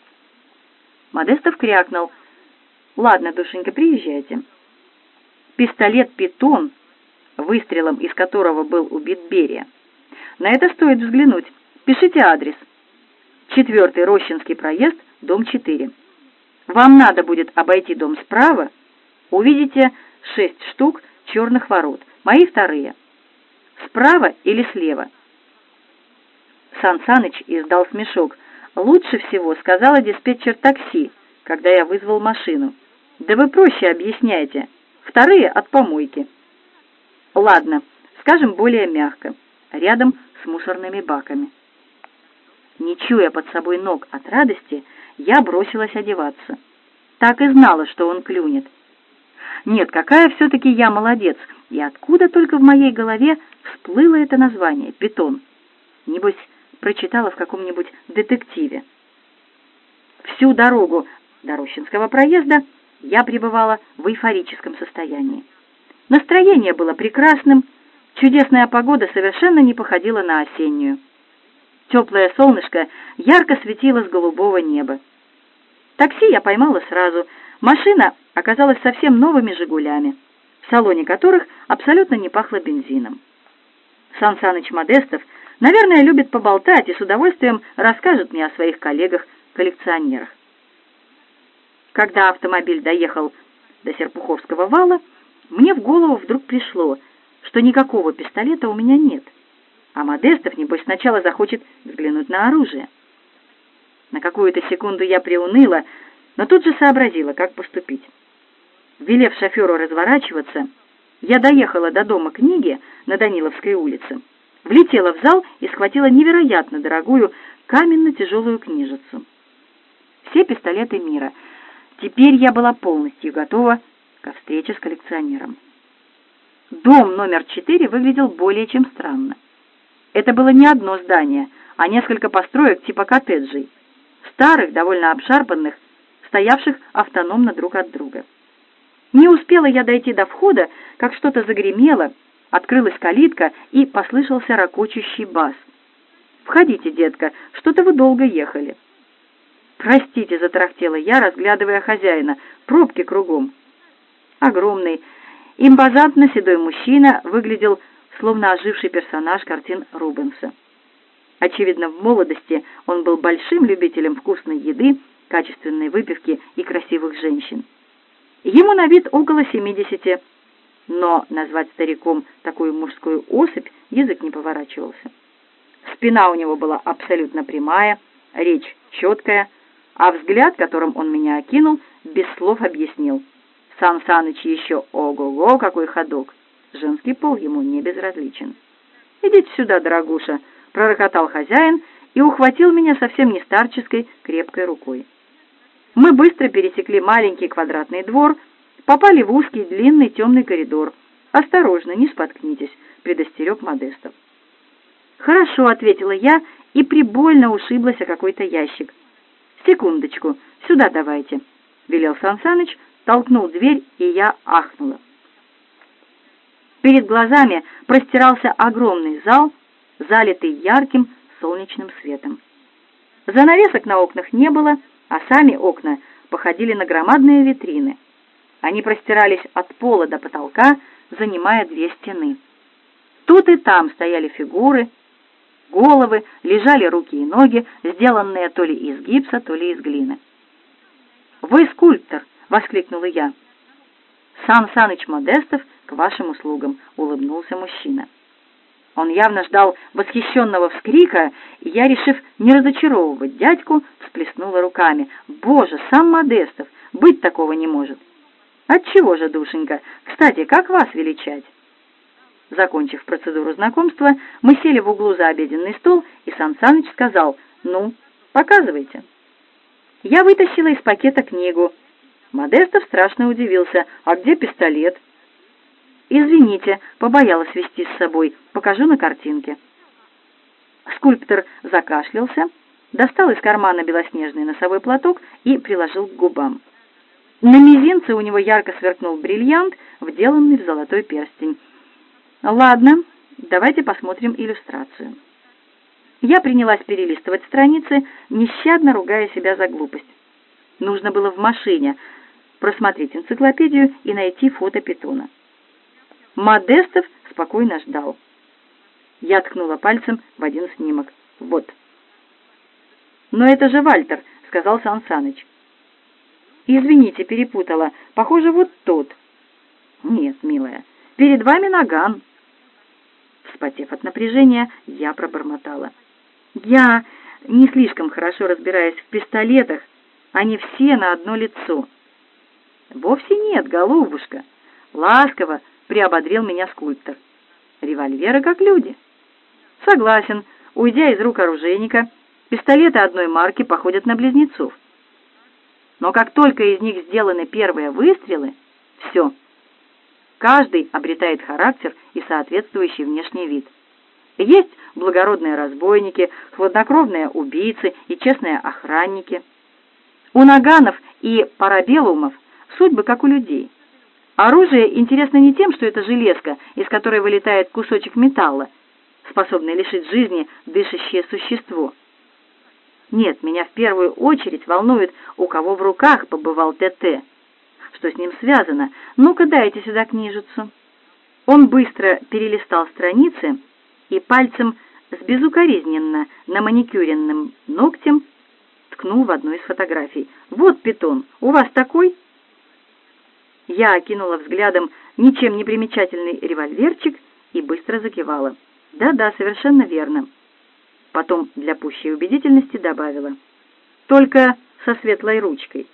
A: Модестов крякнул. «Ладно, душенька, приезжайте». Пистолет «Питон», выстрелом из которого был убит Берия. На это стоит взглянуть. Пишите адрес. 4-й Рощинский проезд, дом 4. Вам надо будет обойти дом справа. Увидите 6 штук черных ворот. Мои вторые. Справа или слева?» Сан Саныч издал смешок. «Лучше всего, — сказала диспетчер такси, когда я вызвал машину. Да вы проще объясняйте. Вторые от помойки». «Ладно, скажем более мягко. Рядом с мусорными баками». Не чуя под собой ног от радости, я бросилась одеваться. Так и знала, что он клюнет. Нет, какая все-таки я молодец, и откуда только в моей голове всплыло это название — «Питон». Небось, прочитала в каком-нибудь детективе. Всю дорогу до Рощинского проезда я пребывала в эйфорическом состоянии. Настроение было прекрасным, чудесная погода совершенно не походила на осеннюю. Теплое солнышко ярко светило с голубого неба. Такси я поймала сразу. Машина оказалась совсем новыми «Жигулями», в салоне которых абсолютно не пахло бензином. Сан Саныч Модестов, наверное, любит поболтать и с удовольствием расскажет мне о своих коллегах-коллекционерах. Когда автомобиль доехал до Серпуховского вала, мне в голову вдруг пришло, что никакого пистолета у меня нет, а Модестов, небось, сначала захочет взглянуть на оружие. На какую-то секунду я приуныла, но тут же сообразила, как поступить. Велев шоферу разворачиваться, я доехала до дома книги на Даниловской улице, влетела в зал и схватила невероятно дорогую каменно-тяжелую книжицу. Все пистолеты мира. Теперь я была полностью готова ко встрече с коллекционером. Дом номер 4 выглядел более чем странно. Это было не одно здание, а несколько построек типа коттеджей, старых, довольно обшарпанных, стоявших автономно друг от друга. Не успела я дойти до входа, как что-то загремело, открылась калитка и послышался ракочущий бас. «Входите, детка, что-то вы долго ехали». «Простите», — затарахтела я, разглядывая хозяина, — «пробки кругом». Огромный, импозантно седой мужчина выглядел словно оживший персонаж картин Рубенса. Очевидно, в молодости он был большим любителем вкусной еды, качественной выпивки и красивых женщин. Ему на вид около 70, но назвать стариком такую мужскую особь язык не поворачивался. Спина у него была абсолютно прямая, речь четкая, а взгляд, которым он меня окинул, без слов объяснил: Сан Саныч еще ого-го какой ходок, женский пол ему не безразличен. «Идите сюда, дорогуша», — пророкотал хозяин и ухватил меня совсем не старческой крепкой рукой. Мы быстро пересекли маленький квадратный двор, попали в узкий длинный темный коридор. «Осторожно, не споткнитесь», — предостерег Модестов. «Хорошо», — ответила я и прибольно ушиблась о какой-то ящик. «Секундочку, сюда давайте», — велел Сан Саныч, толкнул дверь, и я ахнула. Перед глазами простирался огромный зал, залитый ярким солнечным светом. Занавесок на окнах не было, а сами окна походили на громадные витрины. Они простирались от пола до потолка, занимая 2 стены. Тут и там стояли фигуры, головы, лежали руки и ноги, сделанные то ли из гипса, то ли из глины. «Вы скульптор!» — воскликнула я. «Сан Саныч Модестов к вашим услугам», — улыбнулся мужчина. Он явно ждал восхищенного вскрика, и я, решив не разочаровывать дядьку, всплеснула руками. «Боже, сам Модестов! Быть такого не может!» «Отчего же, душенька? Кстати, как вас величать?» Закончив процедуру знакомства, мы сели в углу за обеденный стол, и Сан Саныч сказал: «Ну, показывайте». Я вытащила из пакета книгу. Модестов страшно удивился. «А где пистолет?» «Извините, побоялась вести с собой. Покажу на картинке». Скульптор закашлялся, достал из кармана белоснежный носовой платок и приложил к губам. На мизинце у него ярко сверкнул бриллиант, вделанный в золотой перстень. «Ладно, давайте посмотрим иллюстрацию». Я принялась перелистывать страницы, нещадно ругая себя за глупость. Нужно было в машине просмотреть энциклопедию и найти фото питона. Модестов спокойно ждал. Я ткнула пальцем в один снимок. «Вот». «Но это же Вальтер», — сказал Сан Саныч. «Извините, перепутала. Похоже, вот тот». «Нет, милая, перед вами Наган». Вспотев от напряжения, я пробормотала: «Я не слишком хорошо разбираюсь в пистолетах, они все на одно лицо». «Вовсе нет, голубушка», — ласково приободрил меня скульптор. «Револьверы как люди». «Согласен, уйдя из рук оружейника, пистолеты одной марки походят на близнецов. Но как только из них сделаны первые выстрелы, все. Каждый обретает характер и соответствующий внешний вид. Есть благородные разбойники, хладнокровные убийцы и честные охранники. У наганов и парабеллумов судьбы как у людей. Оружие интересно не тем, что это железка, из которой вылетает кусочек металла, способный лишить жизни дышащее существо. Нет, меня в первую очередь волнует, у кого в руках побывал ТТ. Что с ним связано? Ну-ка, дайте сюда книжицу». Он быстро перелистал страницы и пальцем с безукоризненно наманикюренным ногтем ткнул в одну из фотографий. «Вот питон, у вас такой?» Я окинула взглядом ничем не примечательный револьверчик и быстро закивала. «Да-да, совершенно верно». Потом для пущей убедительности добавила: «Только со светлой ручкой».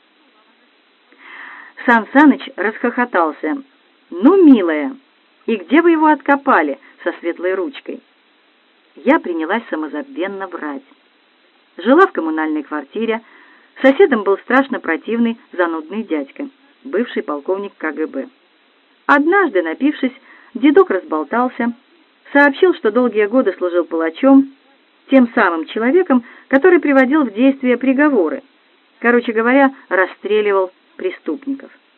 A: Сан Саныч расхохотался. «Ну, милая, и где вы его откопали со светлой ручкой?» Я принялась самозабвенно врать. Жила в коммунальной квартире, соседом был страшно противный, занудный дядька, бывший полковник КГБ. Однажды, напившись, дедок разболтался, сообщил, что долгие годы служил палачом, тем самым человеком, который приводил в действие приговоры, короче говоря, расстреливал преступников.